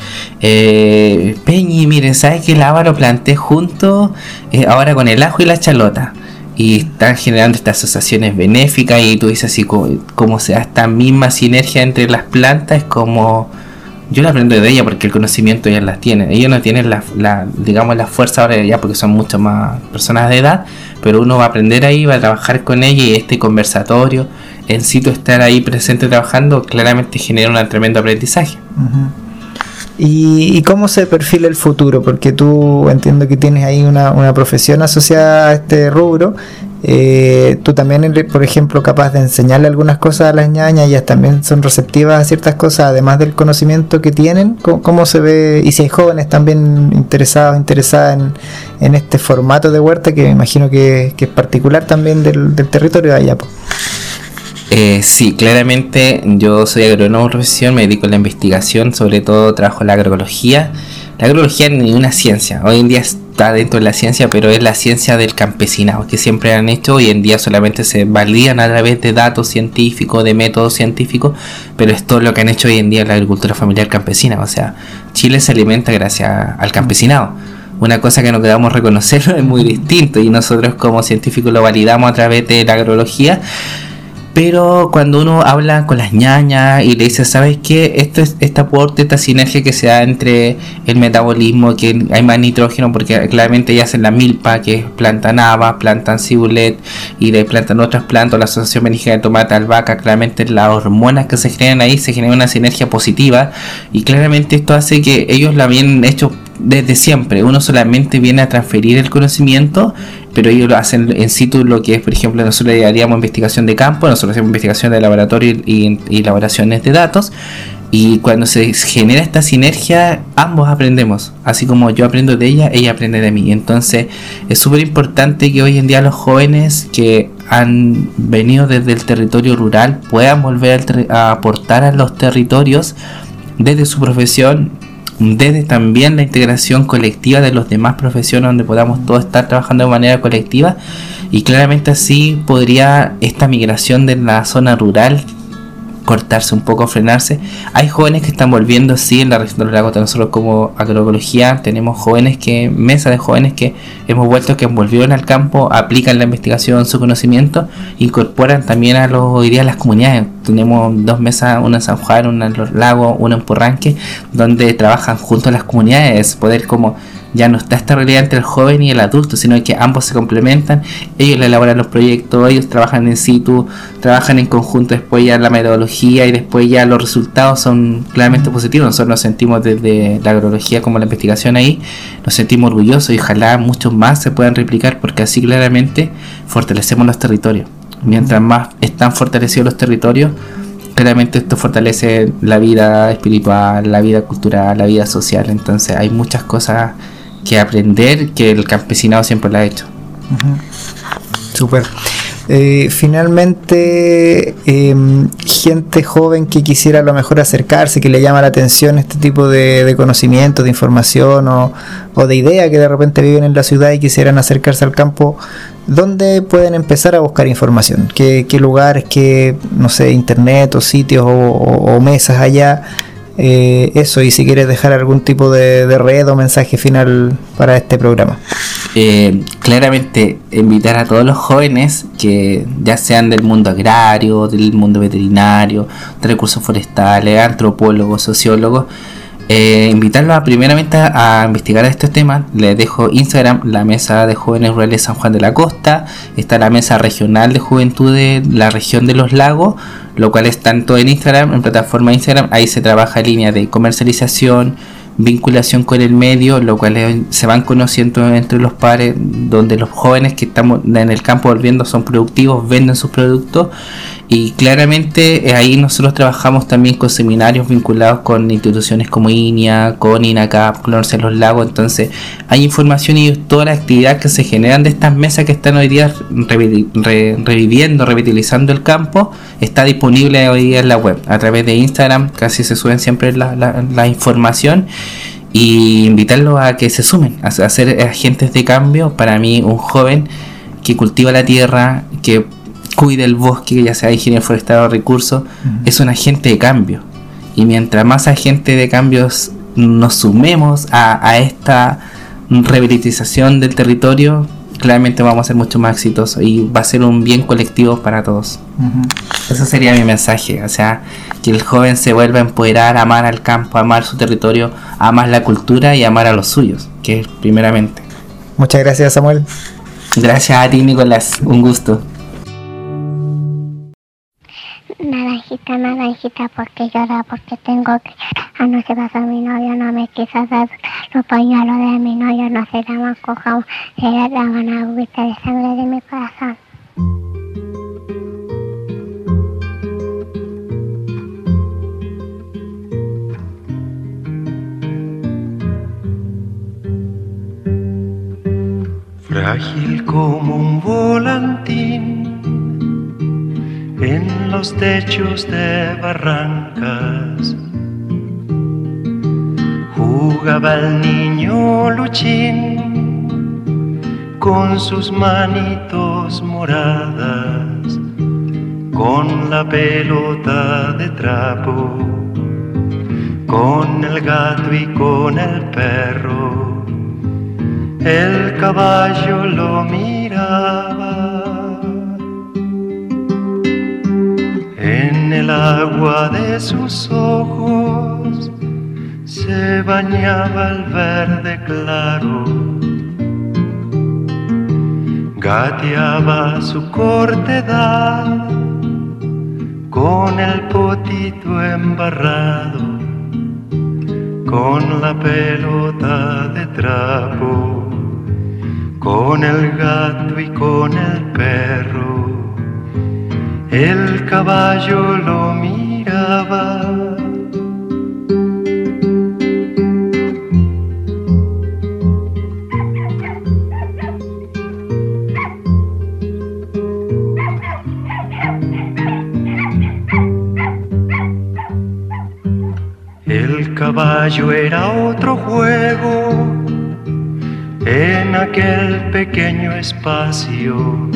Peñi, miren, ¿sabes que el agua lo planté junto ahora con el ajo y la chalota? Y están generando estas asociaciones benéficas, y tú dices así como se da esta misma sinergia entre las plantas. Es como yo la aprendo de ella porque el conocimiento ellas las tienen. Ellos no tienen la fuerza ahora ya porque son mucho más personas de edad, pero uno va a aprender ahí, va a trabajar con ella, y este conversatorio, en sitio estar ahí presente trabajando, claramente genera un tremendo aprendizaje. ¿Y cómo se perfila el futuro? Porque tú entiendo que tienes ahí una profesión asociada a este rubro. Tú también eres, por ejemplo, capaz de enseñarle algunas cosas a las ñañas. Ellas también son receptivas a ciertas cosas, además del conocimiento que tienen. ¿Cómo se ve? Y si hay jóvenes también interesadas en este formato de huerta, que me imagino que es particular también del territorio de allá. Sí, claramente yo soy agrónomo de profesión, me dedico a la investigación, sobre todo trabajo en la agroecología. La agroecología no es una ciencia, hoy en día está dentro de la ciencia, pero es la ciencia del campesinado, que siempre han hecho. Hoy en día solamente se validan a través de datos científicos, de métodos científicos, pero es todo lo que han hecho hoy en día en la agricultura familiar campesina. O sea, Chile se alimenta gracias al campesinado. Una cosa que no queramos reconocer es muy distinto, y nosotros como científicos lo validamos a través de la agroecología. Pero cuando uno habla con las ñañas y le dice, ¿sabes qué? Este aporte, esta sinergia que se da entre el metabolismo, que hay más nitrógeno, porque claramente ellas hacen la milpa, que plantan habas, plantan cibulet, y le plantan otras plantas, la asociación benéfica de tomate, albahaca. Claramente las hormonas que se generan ahí, se genera una sinergia positiva, y claramente esto hace que ellos lo habían hecho desde siempre. Uno solamente viene a transferir el conocimiento, pero ellos lo hacen en situ, lo que es, por ejemplo, nosotros le haríamos investigación de campo, nosotros hacemos investigación de laboratorio y elaboraciones de datos, y cuando se genera esta sinergia, ambos aprendemos. Así como yo aprendo de ella aprende de mí. Entonces es súper importante que hoy en día los jóvenes que han venido desde el territorio rural puedan volver a aportar a los territorios desde su profesión, desde también la integración colectiva de los demás profesiones, donde podamos todos estar trabajando de manera colectiva, y claramente así podría esta migración de la zona rural cortarse un poco, frenarse. Hay jóvenes que están volviendo, sí, en la región del lago. Nosotros como agroecología tenemos mesa de jóvenes que hemos vuelto, que volvieron al campo, aplican la investigación, su conocimiento, incorporan también hoy día las comunidades. Tenemos 2 mesas, una en San Juan, una en Los Lagos, una en Porranque, donde trabajan junto a las comunidades, poder como ya no está esta realidad entre el joven y el adulto, sino que ambos se complementan. Ellos elaboran los proyectos, ellos trabajan en situ, trabajan en conjunto, después ya la metodología, y después ya los resultados son claramente positivos. Nosotros nos sentimos desde la agrología, como la investigación ahí, nos sentimos orgullosos, y ojalá muchos más se puedan replicar, porque así claramente fortalecemos los territorios. Mientras más están fortalecidos los territorios, claramente esto fortalece la vida espiritual, la vida cultural, la vida social. Entonces hay muchas cosas que aprender, que el campesinado siempre lo ha hecho. Súper. Finalmente, gente joven que quisiera a lo mejor acercarse, que le llama la atención este tipo de conocimiento, de información o de idea, que de repente viven en la ciudad y quisieran acercarse al campo, ¿dónde pueden empezar a buscar información? ¿Qué lugares, no sé, internet o sitios o mesas allá? Eso, y si quieres dejar algún tipo de red o mensaje final para este programa. Claramente invitar a todos los jóvenes, que ya sean del mundo agrario, del mundo veterinario, de recursos forestales, antropólogos, sociólogos, invitarlos primeramente a investigar estos temas. Les dejo Instagram, la Mesa de Jóvenes Rurales San Juan de la Costa. Está la Mesa Regional de Juventud de la región de Los Lagos, lo cual es tanto en Instagram, en plataforma Instagram. Ahí se trabaja en línea de comercialización, vinculación con el medio, lo cual se van conociendo entre los pares, donde los jóvenes que estamos en el campo volviendo son productivos, venden sus productos. Y claramente ahí nosotros trabajamos también con seminarios vinculados con instituciones como INIA, con INACAP, con Los Lagos. Entonces hay información y todas las actividades que se generan de estas mesas que están hoy día reviviendo, revitalizando el campo, está disponible hoy día en la web. A través de Instagram casi se suben siempre la información, y invitarlos a que se sumen, a ser agentes de cambio. Para mí, un joven que cultiva la tierra, que cuida el bosque, ya sea ingeniero forestal o recursos, es un agente de cambio. Y mientras más agentes de cambios nos sumemos a esta revitalización del territorio, claramente vamos a ser mucho más exitosos y va a ser un bien colectivo para todos. Eso sería mi mensaje, o sea, que el joven se vuelva a empoderar, a amar al campo, a amar su territorio, a amar la cultura y a amar a los suyos, que es primeramente. Muchas gracias, Samuel. Gracias a ti, Nicolás, un gusto. Naranjita, naranjita, porque llora, porque tengo que llorar. Anoche pasó mi novio, no me quiso dar los pañuelos de mi novio, no se llaman cojón, se llaman agüita de sangre de mi corazón. Frágil como un volantín en los techos de barrancas, jugaba el niño Luchín con sus manitos moradas, con la pelota de trapo, con el gato y con el perro. El caballo lo miraba, en el agua de sus ojos se bañaba el verde claro, gateaba su corta edad con el potito embarrado, con la pelota de trapo, con el gato y con el perro. El caballo lo miraba. El caballo caballo era otro juego en aquel pequeño espacio,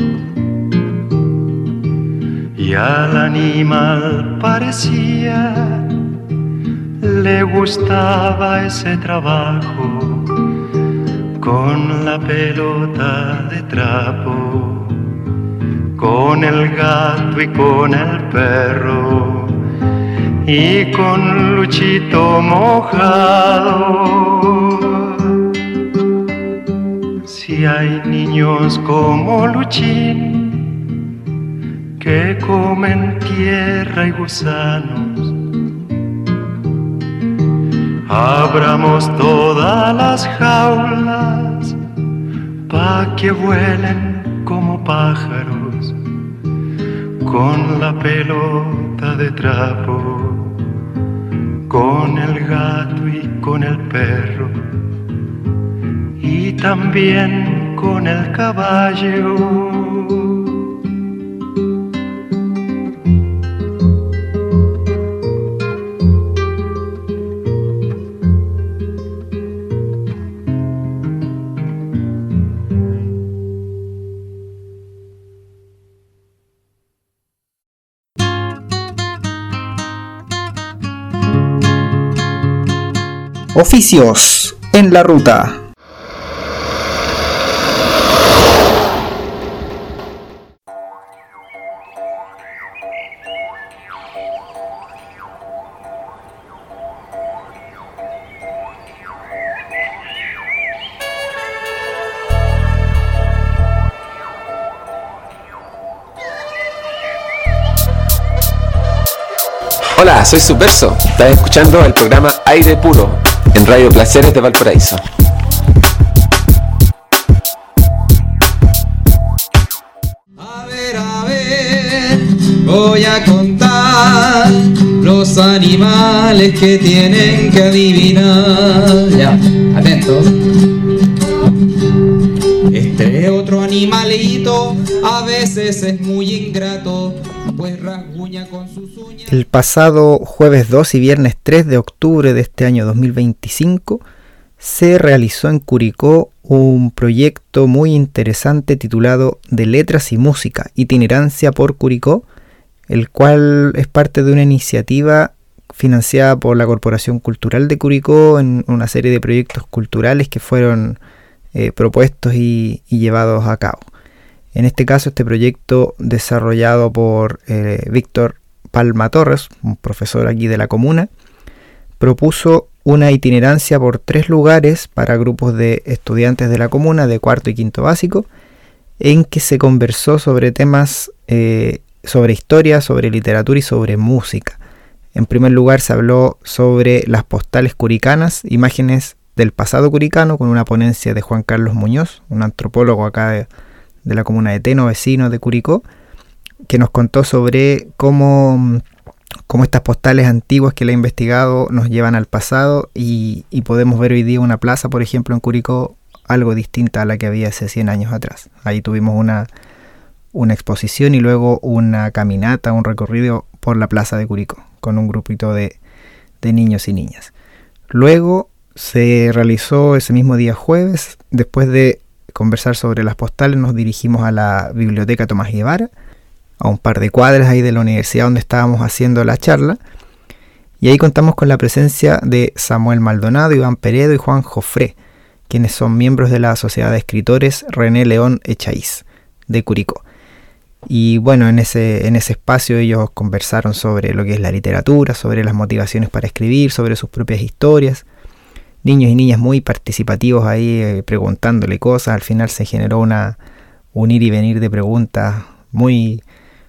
y al animal parecía le gustaba ese trabajo con la pelota de trapo, con el gato y con el perro y con Luchito mojado. Si hay niños como Luchín que comen tierra y gusanos, abramos todas las jaulas pa' que vuelen como pájaros con la pelota de trapo, con el gato y con el perro y también con el caballo. Oficios en la ruta. Hola, soy Subverso. Estás escuchando el programa Aire Puro en Radio Placeres de Valparaíso. A ver, voy a contar los animales que tienen que adivinar. Ya, atentos. Este otro animalito a veces es muy ingrato, pues rasguña con sus uñas. El pasado jueves 2 y viernes 3 de octubre de este año 2025 se realizó en Curicó un proyecto muy interesante titulado De Letras y Música, Itinerancia por Curicó, el cual es parte de una iniciativa financiada por la Corporación Cultural de Curicó en una serie de proyectos culturales que fueron propuestos y llevados a cabo. En este caso, este proyecto desarrollado por Víctor Palma Torres, un profesor aquí de la comuna, propuso una itinerancia por 3 lugares para grupos de estudiantes de la comuna de cuarto y quinto básico, en que se conversó sobre temas sobre historia, sobre literatura y sobre música. En primer lugar se habló sobre las postales curicanas, imágenes del pasado curicano, con una ponencia de Juan Carlos Muñoz, un antropólogo acá de la comuna de Teno, vecino de Curicó, que nos contó sobre cómo estas postales antiguas que él ha investigado nos llevan al pasado y podemos ver hoy día una plaza, por ejemplo, en Curicó, algo distinta a la que había hace 100 años atrás. Ahí tuvimos una exposición y luego una caminata, un recorrido por la plaza de Curicó, con un grupito de niños y niñas. Luego se realizó ese mismo día jueves, después de conversar sobre las postales, nos dirigimos a la Biblioteca Tomás Guevara, a un par de cuadras ahí de la universidad donde estábamos haciendo la charla, y ahí contamos con la presencia de Samuel Maldonado, Iván Peredo y Juan Jofré, quienes son miembros de la Sociedad de Escritores René León Echaíz de Curicó. Y bueno, en ese espacio ellos conversaron sobre lo que es la literatura, sobre las motivaciones para escribir, sobre sus propias historias. Niños y niñas muy participativos ahí preguntándole cosas. Al final se generó un ir y venir de preguntas muy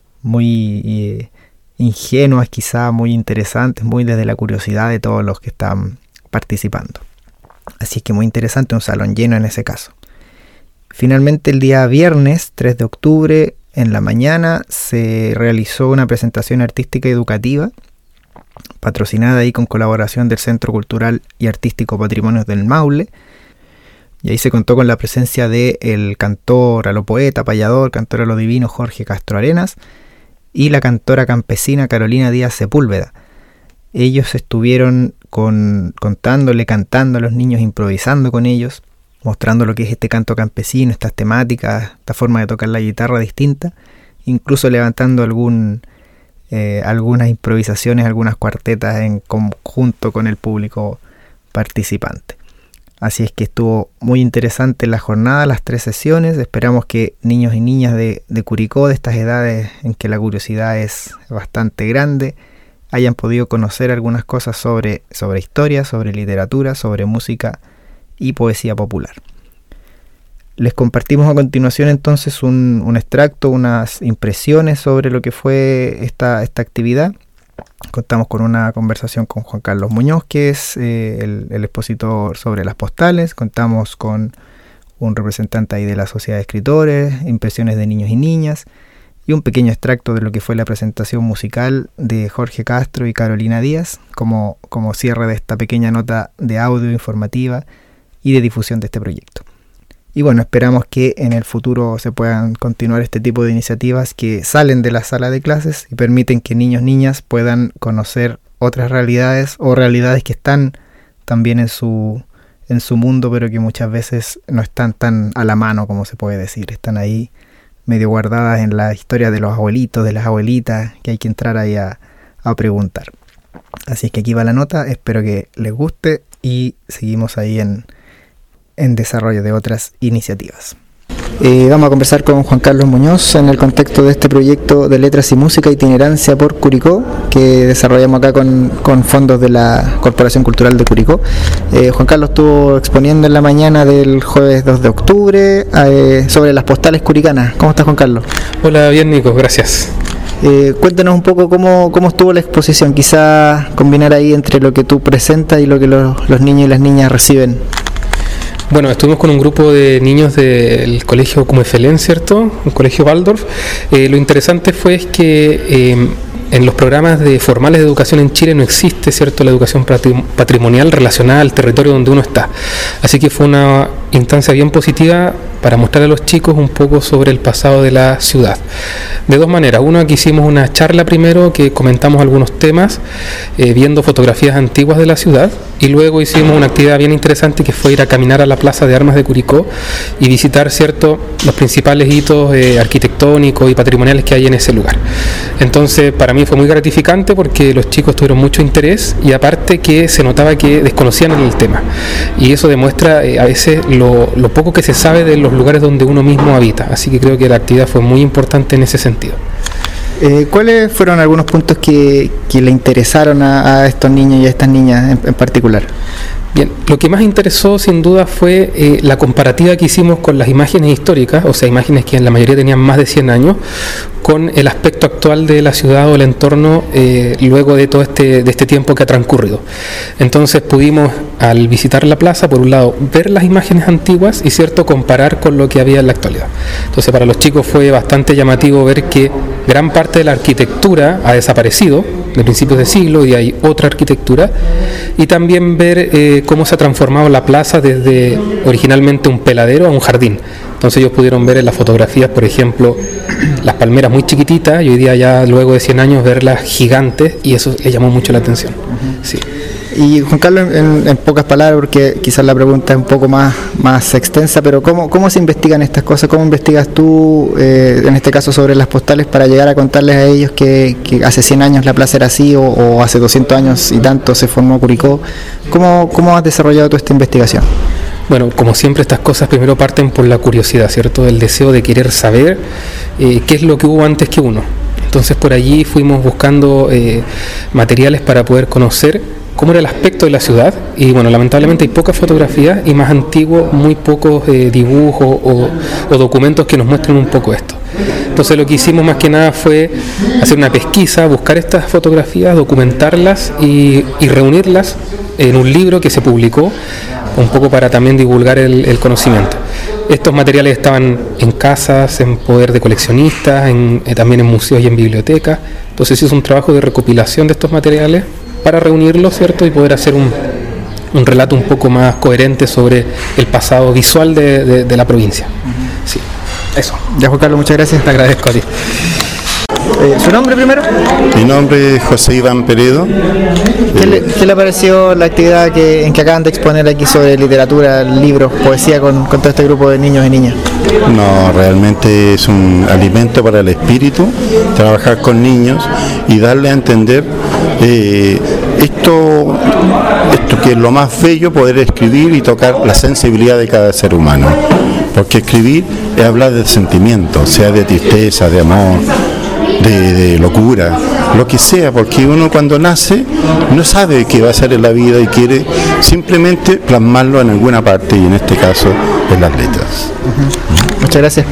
ingenuas, quizá muy interesantes, muy desde la curiosidad de todos los que están participando. Así que muy interesante, un salón lleno en ese caso. Finalmente el día viernes 3 de octubre en la mañana se realizó una presentación artística y educativa patrocinada ahí con colaboración del Centro Cultural y Artístico Patrimonios del Maule, y ahí se contó con la presencia del cantor a lo poeta, payador, cantor a lo divino Jorge Castro Arenas y la cantora campesina Carolina Díaz Sepúlveda. Ellos estuvieron contándole, cantando a los niños, improvisando con ellos, mostrando lo que es este canto campesino, estas temáticas, esta forma de tocar la guitarra distinta, incluso levantando algunas improvisaciones, algunas cuartetas en conjunto con el público participante. Así es que estuvo muy interesante la jornada, las 3 sesiones. Esperamos que niños y niñas de Curicó, de estas edades en que la curiosidad es bastante grande, hayan podido conocer algunas cosas sobre historia, sobre literatura, sobre música y poesía popular. Les compartimos a continuación entonces un extracto, unas impresiones sobre lo que fue esta actividad. Contamos con una conversación con Juan Carlos Muñoz, que es el expositor sobre las postales. Contamos con un representante ahí de la Sociedad de Escritores, impresiones de niños y niñas, y un pequeño extracto de lo que fue la presentación musical de Jorge Castro y Carolina Díaz, como cierre de esta pequeña nota de audio informativa y de difusión de este proyecto. Y bueno, esperamos que en el futuro se puedan continuar este tipo de iniciativas que salen de la sala de clases y permiten que niños y niñas puedan conocer otras realidades o realidades que están también en su mundo, pero que muchas veces no están tan a la mano, como se puede decir. Están ahí medio guardadas en la historia de los abuelitos, de las abuelitas, que hay que entrar ahí a preguntar. Así es que aquí va la nota, espero que les guste y seguimos ahí en desarrollo de otras iniciativas. Vamos a conversar con Juan Carlos Muñoz en el contexto de este proyecto de Letras y Música Itinerancia por Curicó, que desarrollamos acá con fondos de la Corporación Cultural de Curicó. Juan Carlos estuvo exponiendo en la mañana del jueves 2 de octubre sobre las postales curicanas. ¿Cómo estás, Juan Carlos? Hola, bien, Nico, gracias. Cuéntanos un poco cómo estuvo la exposición, quizá combinar ahí entre lo que tú presentas y lo que los niños y las niñas reciben. Bueno, estuvimos con un grupo de niños del colegio Cumefelén, ¿cierto? El colegio Waldorf. Lo interesante fue que en los programas formales de educación en Chile no existe, ¿cierto?, la educación patrimonial relacionada al territorio donde uno está. Así que fue una instancia bien positiva para mostrar a los chicos un poco sobre el pasado de la ciudad. De 2 maneras. Uno, aquí hicimos una charla primero que comentamos algunos temas, viendo fotografías antiguas de la ciudad, y luego hicimos una actividad bien interesante que fue ir a caminar a la Plaza de Armas de Curicó y visitar, ¿cierto?, los principales hitos arquitectónicos y patrimoniales que hay en ese lugar. Entonces, para mí fue muy gratificante porque los chicos tuvieron mucho interés y aparte que se notaba que desconocían el tema. Y eso demuestra a veces lo poco que se sabe de los lugares donde uno mismo habita. Así que creo que la actividad fue muy importante en ese sentido. ¿Cuáles fueron algunos puntos que le interesaron a estos niños y a estas niñas en particular? Bien, lo que más interesó sin duda fue la comparativa que hicimos con las imágenes históricas, o sea, imágenes que en la mayoría tenían más de 100 años, con el aspecto actual de la ciudad o el entorno luego de todo este tiempo que ha transcurrido. Entonces pudimos, al visitar la plaza, por un lado, ver las imágenes antiguas y, cierto, comparar con lo que había en la actualidad. Entonces para los chicos fue bastante llamativo ver que gran parte de la arquitectura ha desaparecido de principios de siglo y hay otra arquitectura, y también ver cómo se ha transformado la plaza desde originalmente un peladero a un jardín. Entonces ellos pudieron ver en las fotografías, por ejemplo, las palmeras muy chiquititas y hoy día ya luego de 100 años verlas gigantes, y eso les llamó mucho la atención. Sí. Y Juan Carlos, en pocas palabras, porque quizás la pregunta es un poco más extensa, pero ¿cómo se investigan estas cosas? ¿Cómo investigas tú, en este caso sobre las postales, para llegar a contarles a ellos que hace 100 años la plaza era así o hace 200 años y tanto se formó Curicó? ¿Cómo has desarrollado toda esta investigación? Bueno, como siempre, estas cosas primero parten por la curiosidad, ¿cierto? El deseo de querer saber qué es lo que hubo antes que uno. Entonces por allí fuimos buscando materiales para poder conocer cómo era el aspecto de la ciudad, y bueno, lamentablemente hay pocas fotografías y más antiguos muy pocos dibujos o documentos que nos muestren un poco esto. Entonces lo que hicimos más que nada fue hacer una pesquisa, buscar estas fotografías, documentarlas y reunirlas en un libro que se publicó, un poco para también divulgar el conocimiento. Estos materiales estaban en casas, en poder de coleccionistas, también en museos y en bibliotecas. Entonces hizo un trabajo de recopilación de estos materiales para reunirlos, ¿cierto?, y poder hacer un relato un poco más coherente sobre el pasado visual de la provincia. Sí, eso. Ya, Juan Carlos, muchas gracias. Te agradezco a ti. ¿Su nombre primero? Mi nombre es José Iván Peredo. ¿Qué le pareció la actividad en que acaban de exponer aquí sobre literatura, libros, poesía con todo este grupo de niños y niñas? No, realmente es un alimento para el espíritu, trabajar con niños y darle a entender esto que es lo más bello, poder escribir y tocar la sensibilidad de cada ser humano. Porque escribir es hablar de sentimientos, sea de tristeza, de amor, de locura, lo que sea, porque uno cuando nace no sabe qué va a hacer en la vida y quiere simplemente plasmarlo en alguna parte, y en este caso en las letras. Muchas gracias.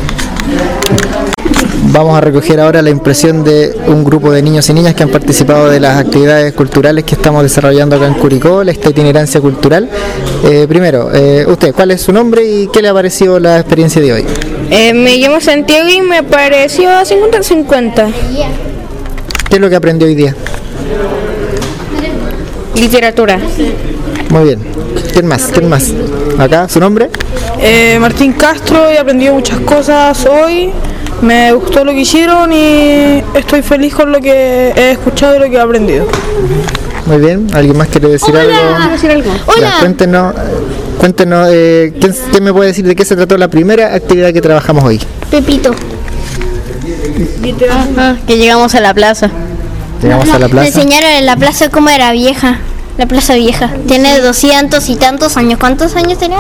Vamos a recoger ahora la impresión de un grupo de niños y niñas que han participado de las actividades culturales que estamos desarrollando acá en Curicó, esta itinerancia cultural. Primero, usted, ¿cuál es su nombre y qué le ha parecido la experiencia de hoy? Me llamo Santiago y me pareció 50-50. ¿Qué es lo que aprendió hoy día? Literatura. Muy bien. ¿Quién más? Acá, ¿su nombre? Martín Castro, y aprendí muchas cosas hoy. Me gustó lo que hicieron y estoy feliz con lo que he escuchado y lo que he aprendido. Muy bien. ¿Alguien más quiere decir algo? Hola. Ya, cuéntenos, ¿quién me puede decir de qué se trató la primera actividad que trabajamos hoy? Pepito. Que llegamos a la plaza. Llegamos a la plaza. Me enseñaron en la plaza cómo era vieja. La plaza vieja. Tiene 200 y tantos años. ¿Cuántos años tenía?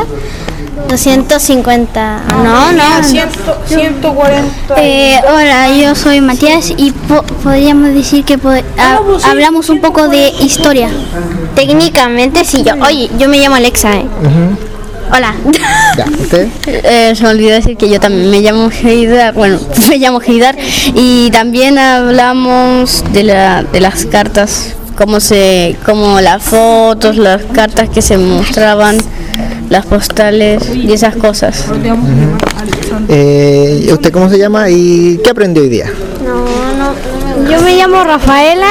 250. No. 140. Hola, yo soy Matías y podríamos decir que hablamos un poco de historia. Técnicamente sí. Yo me llamo Alexa. Hola. Ya, ¿usted? Se me olvidó decir que yo también me llamo Heidar. Bueno, me llamo Heidar y también hablamos de las cartas, como las fotos, las cartas que se mostraban, las postales y esas cosas. ¿Usted cómo se llama y qué aprendió hoy día? Yo me llamo Rafaela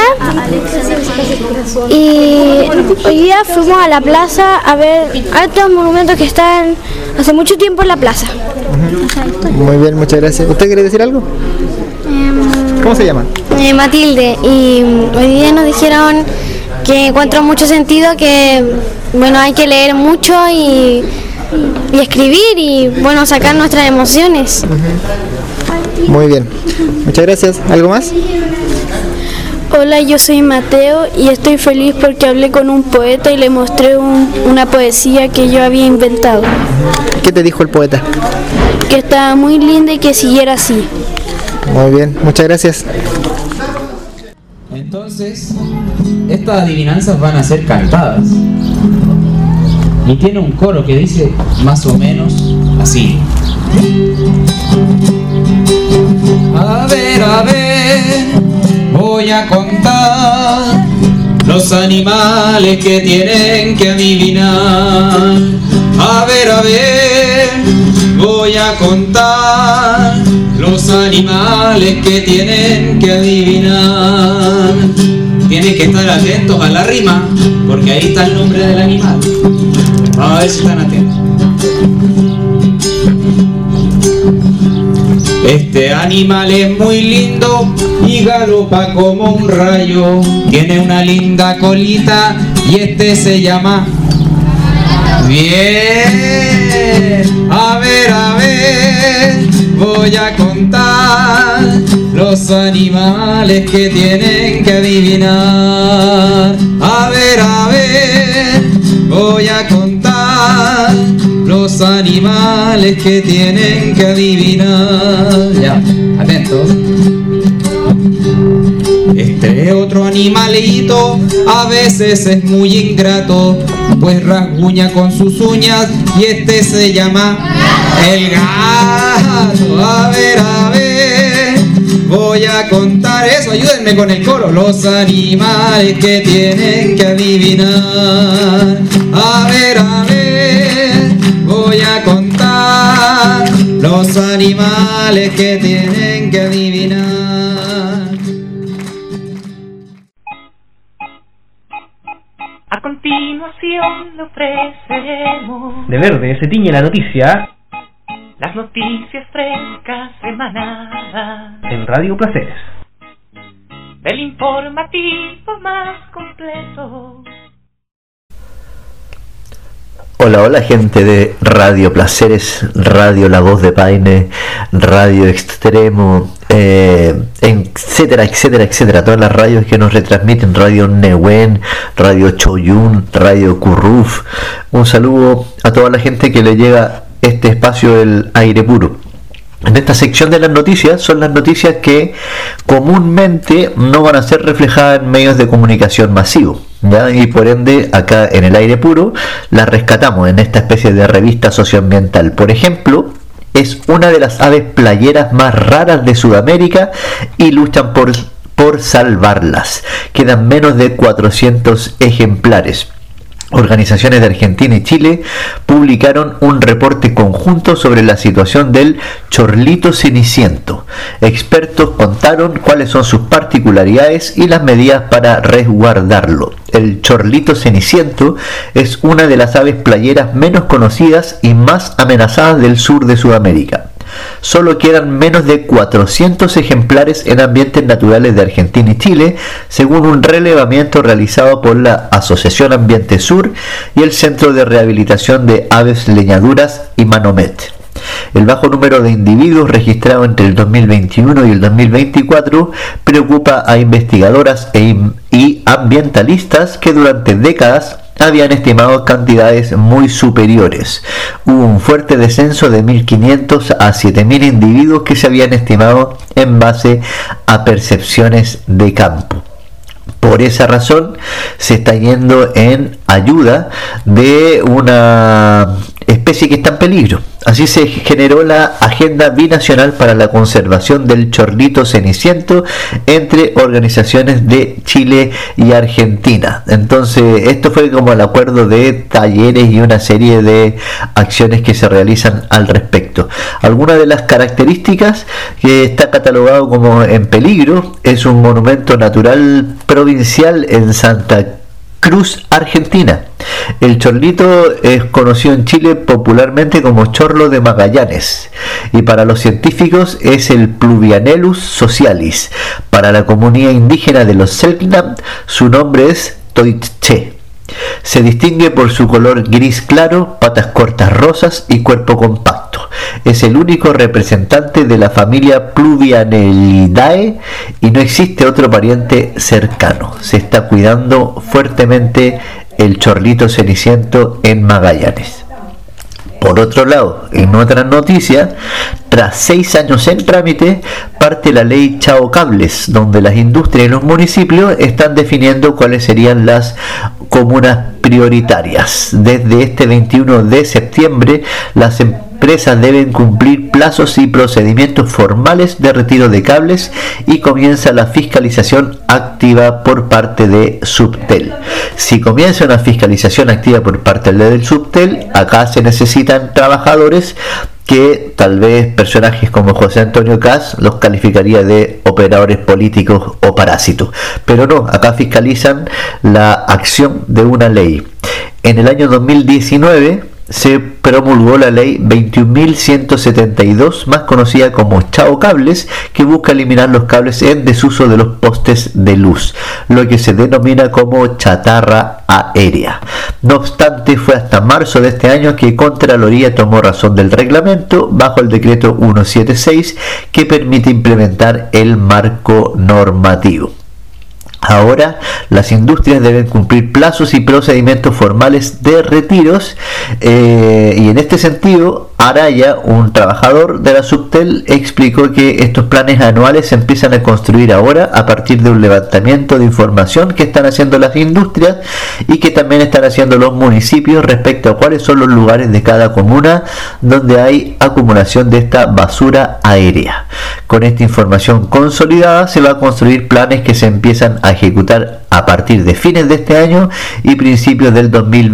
y hoy día fuimos a la plaza a ver altos monumentos que están hace mucho tiempo en la plaza. Muy bien, muchas gracias. ¿Usted quiere decir algo? ¿Cómo se llama? Matilde, y hoy día nos dijeron que encuentro mucho sentido, que bueno, hay que leer mucho y escribir y bueno, sacar nuestras emociones. Muy bien, muchas gracias. ¿Algo más? Hola, yo soy Mateo y estoy feliz porque hablé con un poeta y le mostré una poesía que yo había inventado. ¿Qué te dijo el poeta? Que estaba muy linda y que siguiera así. Muy bien, muchas gracias. Entonces, estas adivinanzas van a ser cantadas. Y tiene un coro que dice más o menos así. A ver, voy a contar los animales que tienen que adivinar. A ver, voy a contar los animales que tienen que adivinar. Tienen que estar atentos a la rima, porque ahí está el nombre del animal. Vamos a ver si están atentos. Este animal es muy lindo y galopa como un rayo. Tiene una linda colita y este se llama... Bien. A ver, voy a contar los animales que tienen que adivinar. A ver, voy a contar los animales que tienen que adivinar. Ya, atentos. Este otro animalito a veces es muy ingrato, pues rasguña con sus uñas y este se llama el gato. A ver, voy a contar eso, ayúdenme con el coro. Los animales que tienen que adivinar. A ver, voy a contar los animales que tienen que adivinar. A continuación le ofreceremos De verde se tiñe la noticia las noticias frescas emanadas en Radio Placeres. del informativo más completo. Hola, hola gente de Radio Placeres, Radio La Voz de Paine, Radio Extremo, etcétera, etcétera, etcétera, todas las radios que nos retransmiten, Radio Nehuen, Radio Choyún, Radio Curruf. Un saludo a toda la gente que le llega este espacio del aire puro. En esta sección de las noticias son las noticias que comúnmente no van a ser reflejadas en medios de comunicación masivos, ¿ya? Y por ende acá en el aire puro las rescatamos en esta especie de revista socioambiental. Por ejemplo, es una de las aves playeras más raras de Sudamérica y luchan por salvarlas. Quedan menos de 400 ejemplares. Organizaciones de Argentina y Chile publicaron un reporte conjunto sobre la situación del chorlito ceniciento. Expertos contaron cuáles son sus particularidades y las medidas para resguardarlo. El chorlito ceniciento es una de las aves playeras menos conocidas y más amenazadas del sur de Sudamérica. Solo quedan menos de 400 ejemplares en ambientes naturales de Argentina y Chile, según un relevamiento realizado por la Asociación Ambiente Sur y el Centro de Rehabilitación de Aves Leñaduras y Manomet. El bajo número de individuos registrado entre el 2021 y el 2024 preocupa a investigadoras y ambientalistas que durante décadas habían estimado cantidades muy superiores. Hubo un fuerte descenso de 1.500 a 7.000 individuos que se habían estimado en base a percepciones de campo. Por esa razón se está yendo en ayuda de una especie que está en peligro. Así se generó la Agenda Binacional para la Conservación del Chorlito Ceniciento entre organizaciones de Chile y Argentina. Entonces, esto fue como el acuerdo de talleres y una serie de acciones que se realizan al respecto. Algunas de las características que está catalogado como en peligro es un monumento natural provincial en Santa Cruz, Argentina. El chorlito es conocido en Chile popularmente como chorlo de Magallanes y para los científicos es el Pluvianellus socialis. Para la comunidad indígena de los Selknam su nombre es Toitche. Se distingue por su color gris claro, patas cortas rosas y cuerpo compacto. Es el único representante de la familia Pluvianellidae y no existe otro pariente cercano. Se está cuidando fuertemente el chorlito ceniciento en Magallanes. Por otro lado, en otra noticia, tras 6 años en trámite, parte la ley Chao Cables, donde las industrias y los municipios están definiendo cuáles serían las comunas prioritarias. Desde este 21 de septiembre, las empresas deben cumplir plazos y procedimientos formales de retiro de cables y comienza la fiscalización activa por parte de Subtel. Si comienza una fiscalización activa por parte del Subtel, acá se necesitan trabajadores que tal vez personajes como José Antonio Kast los calificaría de operadores políticos o parásitos. Pero no, acá fiscalizan la acción de una ley. En el año 2019 se promulgó la ley 21.172, más conocida como Chao Cables, que busca eliminar los cables en desuso de los postes de luz, lo que se denomina como chatarra aérea. No obstante, fue hasta marzo de este año que Contraloría tomó razón del reglamento bajo el decreto 176 que permite implementar el marco normativo. Ahora las industrias deben cumplir plazos y procedimientos formales de retiros y en este sentido Araya, un trabajador de la Subtel, explicó que estos planes anuales se empiezan a construir ahora a partir de un levantamiento de información que están haciendo las industrias y que también están haciendo los municipios respecto a cuáles son los lugares de cada comuna donde hay acumulación de esta basura aérea. Con esta información consolidada se va a construir planes que se empiezan a ejecutar a partir de fines de este año y principios del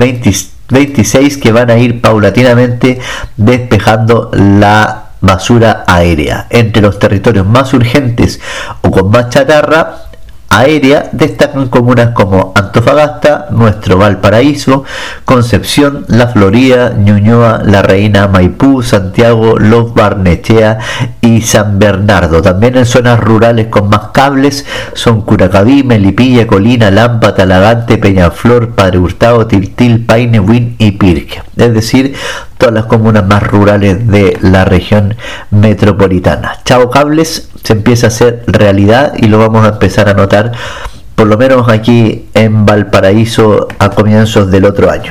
2026 que van a ir paulatinamente despejando la basura aérea. Entre los territorios más urgentes o con más chatarra aérea destacan comunas como Antofagasta, Nuestro Valparaíso, Concepción, La Florida, Ñuñoa, La Reina, Maipú, Santiago, Los Barnechea y San Bernardo. También en zonas rurales con más cables son Curacaví, Melipilla, Colina, Lampa, Talagante, Peñaflor, Padre Hurtado, Tiltil, Paine, Huin y Pirque. Es decir, todas las comunas más rurales de la región metropolitana. Chao Cables se empieza a hacer realidad y lo vamos a empezar a notar por lo menos aquí en Valparaíso a comienzos del otro año.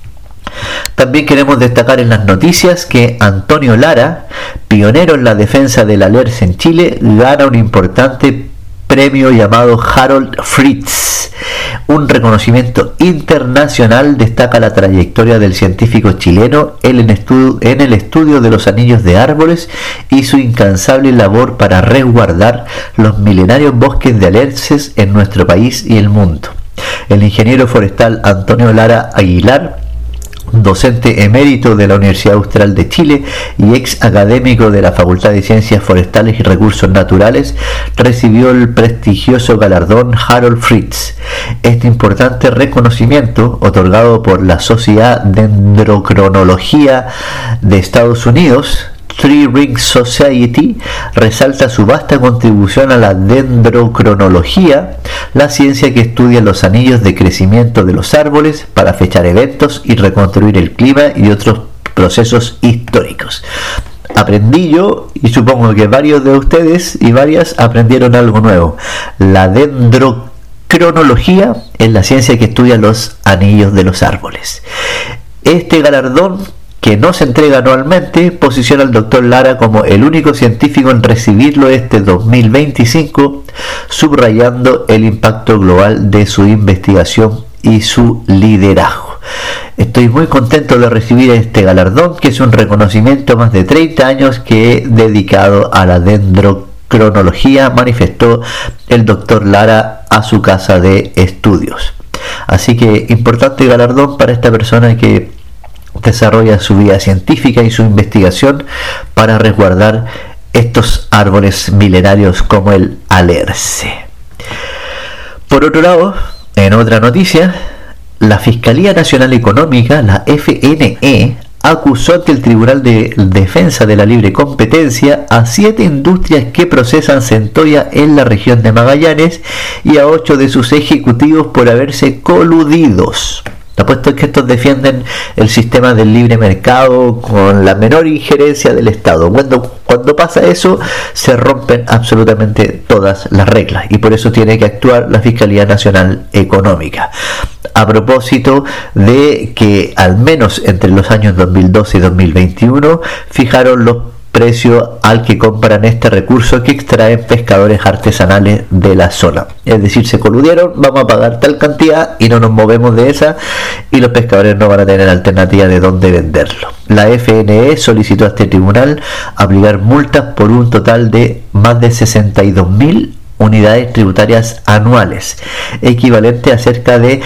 También queremos destacar en las noticias que Antonio Lara, pionero en la defensa del alerce en Chile, gana un importante premio llamado Harold Fritz. Un reconocimiento internacional destaca la trayectoria del científico chileno en el estudio de los anillos de árboles y su incansable labor para resguardar los milenarios bosques de alerces en nuestro país y el mundo. El ingeniero forestal Antonio Lara Aguilar, docente emérito de la Universidad Austral de Chile y ex académico de la Facultad de Ciencias Forestales y Recursos Naturales, recibió el prestigioso galardón Harold Fritz. Este importante reconocimiento, otorgado por la Sociedad Dendrocronología de Estados Unidos, Tree Ring Society, resalta su vasta contribución a la dendrocronología, la ciencia que estudia los anillos de crecimiento de los árboles para fechar eventos y reconstruir el clima y otros procesos históricos. Aprendí yo, y supongo que varios de ustedes y varias aprendieron algo nuevo. La dendrocronología es la ciencia que estudia los anillos de los árboles. Este galardón, que no se entrega anualmente, posiciona al Dr. Lara como el único científico en recibirlo este 2025, subrayando el impacto global de su investigación y su liderazgo. Estoy muy contento de recibir este galardón, que es un reconocimiento a más de 30 años que he dedicado a la dendrocronología, manifestó el Dr. Lara a su casa de estudios. Así que importante galardón para esta persona que desarrolla su vida científica y su investigación para resguardar estos árboles milenarios como el alerce. Por otro lado, en otra noticia, la Fiscalía Nacional Económica, la FNE, acusó ante el Tribunal de Defensa de la Libre Competencia a 7 industrias que procesan centolla en la región de Magallanes y a 8 de sus ejecutivos por haberse coludidos. Apuesto que estos defienden el sistema del libre mercado con la menor injerencia del Estado. Cuando pasa eso, se rompen absolutamente todas las reglas y por eso tiene que actuar la Fiscalía Nacional Económica. A propósito de que al menos entre los años 2012 y 2021 fijaron los precios al que compran este recurso que extraen pescadores artesanales de la zona. Es decir, se coludieron, vamos a pagar tal cantidad y no nos movemos de esa, y los pescadores no van a tener alternativa de dónde venderlo. La FNE solicitó a este tribunal aplicar multas por un total de más de 62.000 unidades tributarias anuales, equivalente a cerca de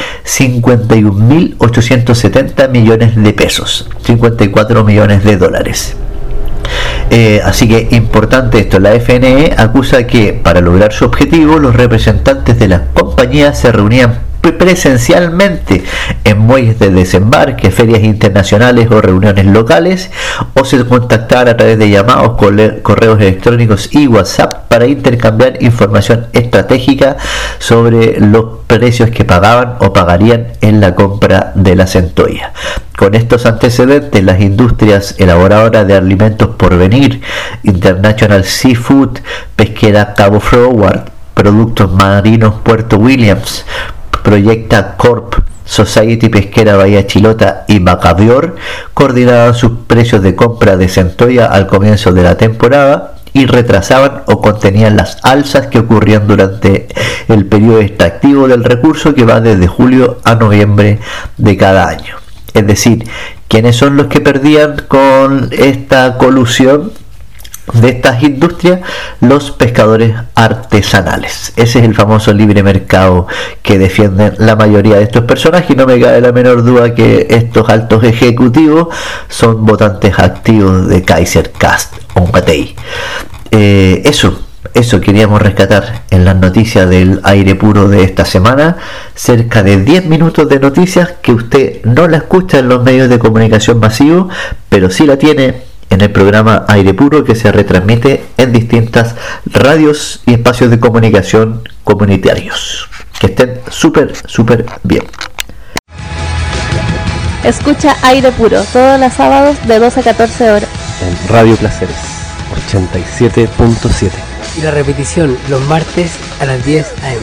51.870 millones de pesos, 54 millones de dólares. Así que importante esto, la FNE acusa que para lograr su objetivo los representantes de las compañías se reunían presencialmente en muelles de desembarque, ferias internacionales o reuniones locales, o se contactaban a través de llamados, correos electrónicos y WhatsApp para intercambiar información estratégica sobre los precios que pagaban o pagarían en la compra de la centolla. Con estos antecedentes, las industrias elaboradoras de alimentos Porvenir, International Seafood, Pesquera Cabo Forward, Productos Marinos Puerto Williams, Proyecta Corp, Society Pesquera Bahía Chilota y Bacavior coordinaban sus precios de compra de centolla al comienzo de la temporada y retrasaban o contenían las alzas que ocurrían durante el periodo extractivo del recurso, que va desde julio a noviembre de cada año. Es decir, ¿quiénes son los que perdían con esta colusión de estas industrias? Los pescadores artesanales. Ese es el famoso libre mercado que defienden la mayoría de estos personajes, y no me cabe la menor duda que estos altos ejecutivos son votantes activos de Kaiser, Kast o Matei. Eso, Eso queríamos rescatar en las noticias del aire puro de esta semana. Cerca de 10 minutos de noticias que usted no la escucha en los medios de comunicación masivos, pero sí la tiene en el programa Aire Puro, que se retransmite en distintas radios y espacios de comunicación comunitarios. Que estén súper bien. Escucha Aire Puro todos los sábados de 12 a 14 horas en Radio Placeres 87.7 y la repetición los martes a las 10 a.m.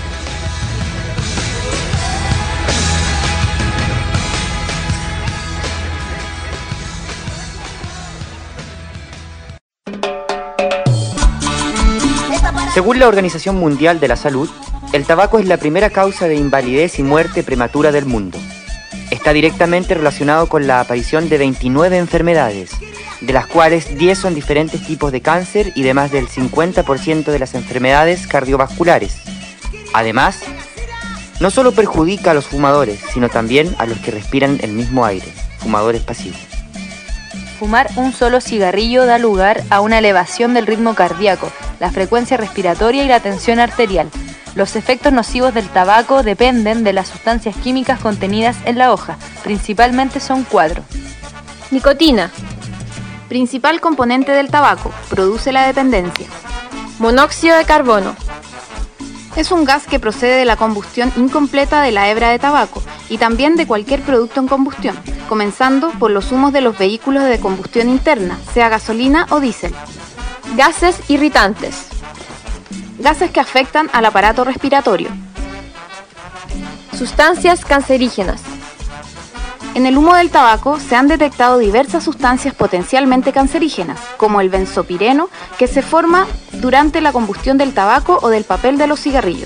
Según la Organización Mundial de la Salud, el tabaco es la primera causa de invalidez y muerte prematura del mundo. Está directamente relacionado con la aparición de 29 enfermedades, de las cuales 10 son diferentes tipos de cáncer y de más del 50% de las enfermedades cardiovasculares. Además, no solo perjudica a los fumadores, sino también a los que respiran el mismo aire, fumadores pasivos. Fumar un solo cigarrillo da lugar a una elevación del ritmo cardíaco, la frecuencia respiratoria y la tensión arterial. Los efectos nocivos del tabaco dependen de las sustancias químicas contenidas en la hoja. Principalmente son 4. Nicotina. Principal componente del tabaco. Produce la dependencia. Monóxido de carbono. Es un gas que procede de la combustión incompleta de la hebra de tabaco y también de cualquier producto en combustión, comenzando por los humos de los vehículos de combustión interna, sea gasolina o diésel. Gases irritantes. Gases que afectan al aparato respiratorio. Sustancias cancerígenas. En el humo del tabaco se han detectado diversas sustancias potencialmente cancerígenas, como el benzopireno, que se forma durante la combustión del tabaco o del papel de los cigarrillos.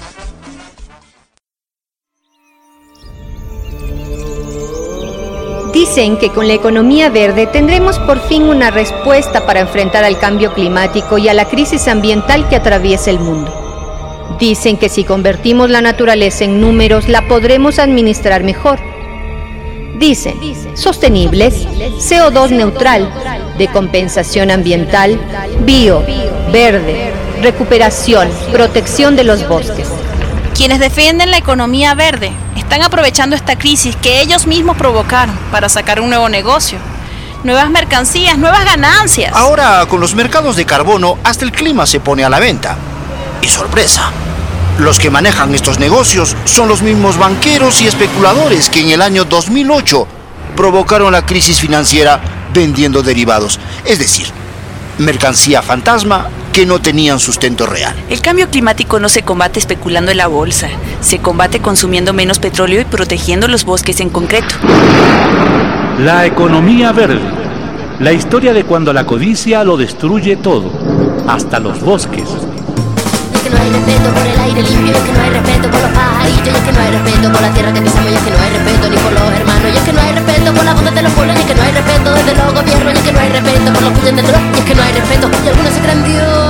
Dicen que con la economía verde tendremos por fin una respuesta para enfrentar al cambio climático y a la crisis ambiental que atraviesa el mundo. Dicen que si convertimos la naturaleza en números, la podremos administrar mejor. Dicen, sostenibles, CO2 neutral, de compensación ambiental, bio, verde, recuperación, protección de los bosques. Quienes defienden la economía verde están aprovechando esta crisis que ellos mismos provocaron para sacar un nuevo negocio, nuevas mercancías, nuevas ganancias. Ahora, con los mercados de carbono, hasta el clima se pone a la venta. Y sorpresa, los que manejan estos negocios son los mismos banqueros y especuladores que en el año 2008 provocaron la crisis financiera vendiendo derivados, es decir, mercancía fantasma que no tenían sustento real. El cambio climático no se combate especulando en la bolsa, se combate consumiendo menos petróleo y protegiendo los bosques en concreto. La economía verde, la historia de cuando la codicia lo destruye todo, hasta los bosques. Es que no hay respeto por el aire limpio, es que no hay respeto por los pajaritos, es que no hay respeto por la tierra que pisamos, y es que no hay respeto ni por los hermanos, y es que no hay respeto por las voces de los pueblos, y es que no hay respeto desde los gobiernos, y es que no hay respeto por los puñeteros, y es que no hay respeto, y algunos se creen Dios.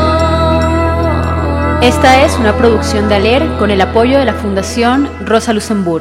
Esta es una producción de ALER con el apoyo de la Fundación Rosa Luxemburg.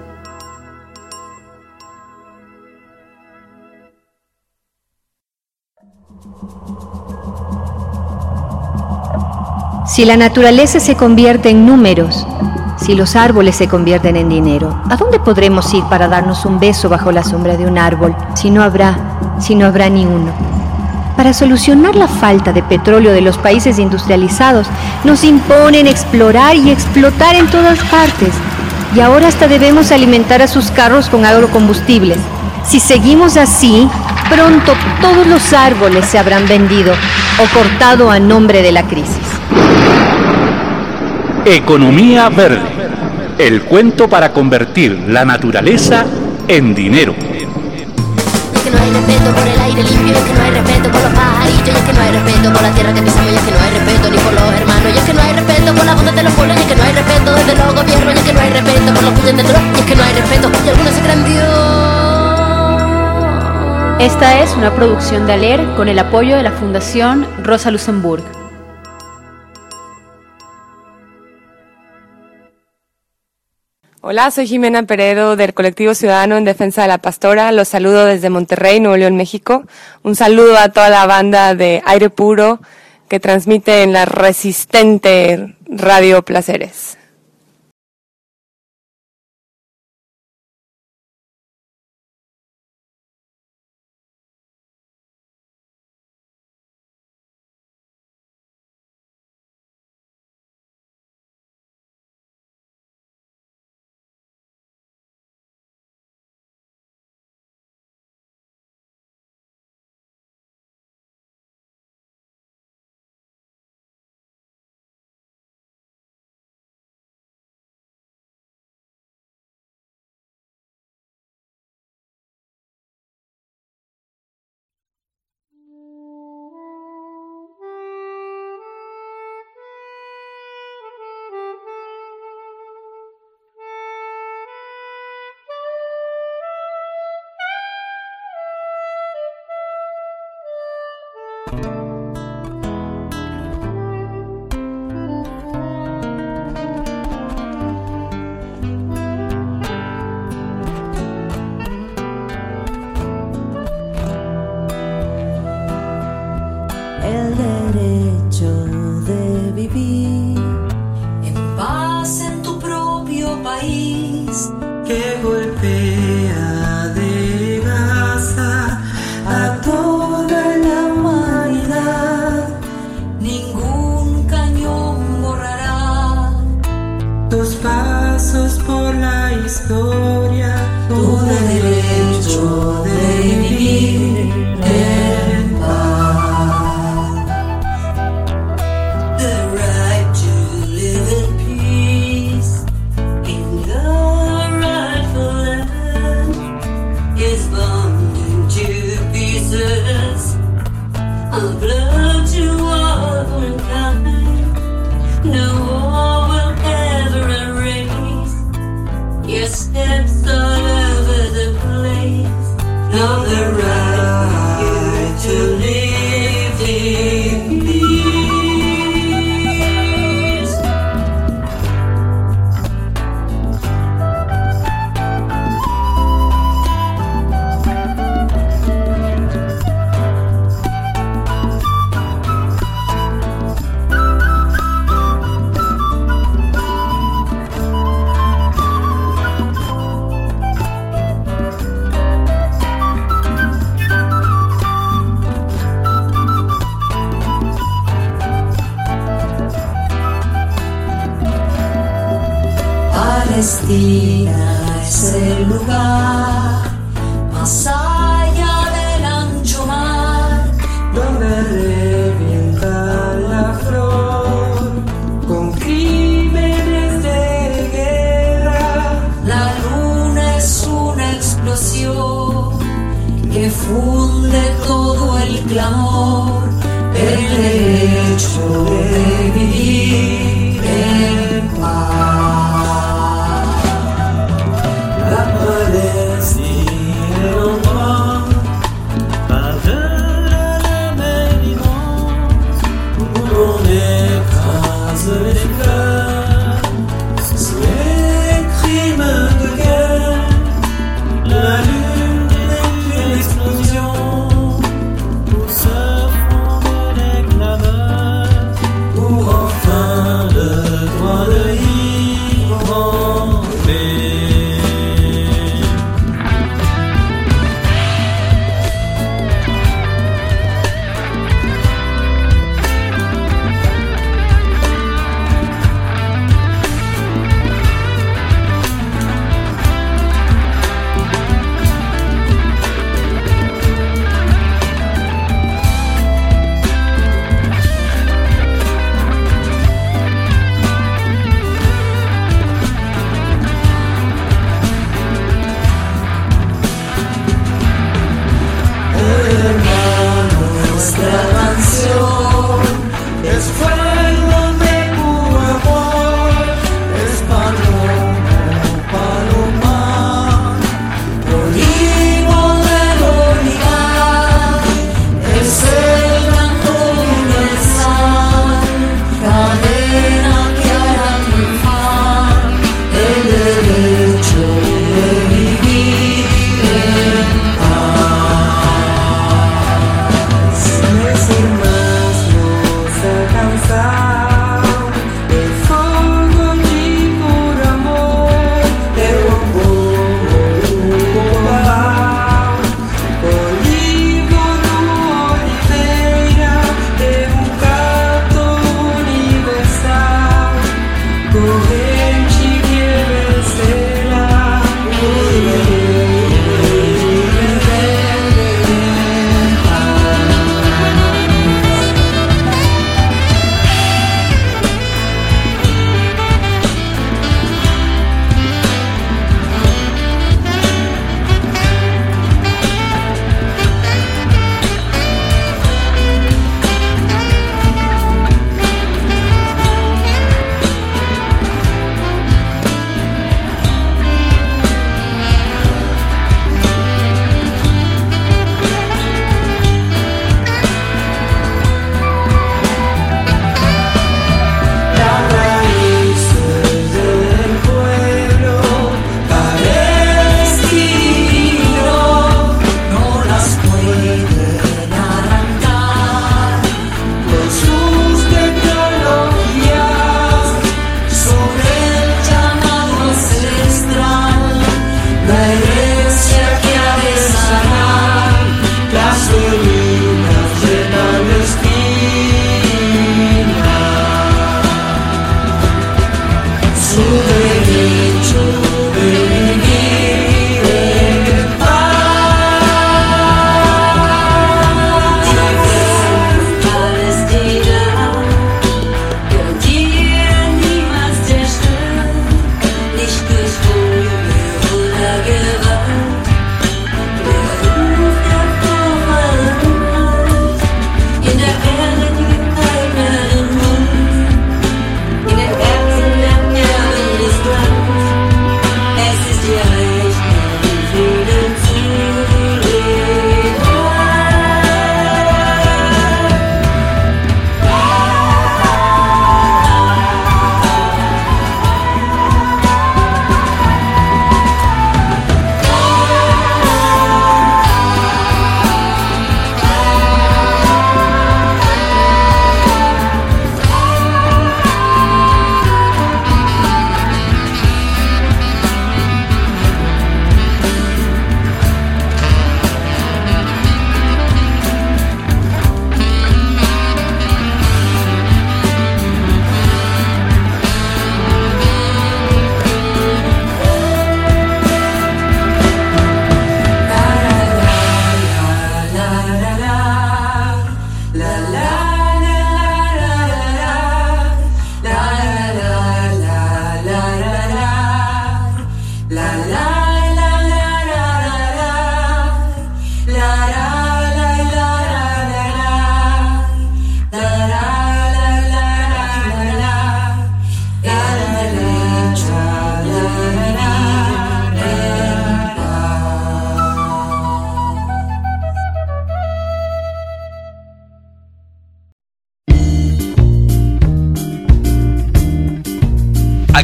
Si la naturaleza se convierte en números, si los árboles se convierten en dinero, ¿a dónde podremos ir para darnos un beso bajo la sombra de un árbol si no habrá ni uno? Para solucionar la falta de petróleo de los países industrializados, nos imponen explorar y explotar en todas partes. Y ahora hasta debemos alimentar a sus carros con agrocombustibles. Si seguimos así, pronto todos los árboles se habrán vendido o cortado a nombre de la crisis. Economía verde, el cuento para convertir la naturaleza en dinero. Es que no hay respeto por el aire limpio, es que no hay respeto por los pajaritos, y es que no hay respeto por la tierra que pisamos, y es que no hay respeto ni por los hermanos, y es que no hay respeto por las voces de los pueblos, y es que no hay respeto desde los gobiernos, y es que no hay respeto por los puñeteros, y es que no hay respeto, y algunos se creen Dios. Esta es una producción de ALER con el apoyo de la Fundación Rosa Luxemburg. Hola, soy Jimena Peredo del Colectivo Ciudadano en Defensa de la Pastora. Los saludo desde Monterrey, Nuevo León, México. Un saludo a toda la banda de Aire Puro, que transmite en la resistente Radio Placeres. El derecho de vivir en paz en tu propio país, que golpea de Gaza a toda la humanidad. Ningún cañón borrará tus pasos por la historia, tu derecho de vivir en paz. Steps all over the place. Now the right to live in peace. Palestina es el lugar más allá del ancho mar, donde revienta la flor con crímenes de guerra. La luna es una explosión que funde todo el clamor, el derecho de vivir en paz. Pour enfin le droit de vivre.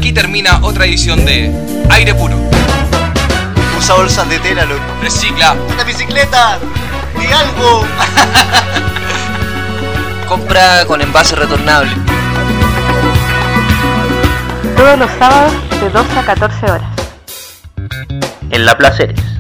Aquí termina otra edición de Aire Puro. Usa bolsas de tela, loco. Recicla. ¡La bicicleta! ¡Di algo! Compra con envase retornable. Todos los sábados de 12 a 14 horas. En La Placeres.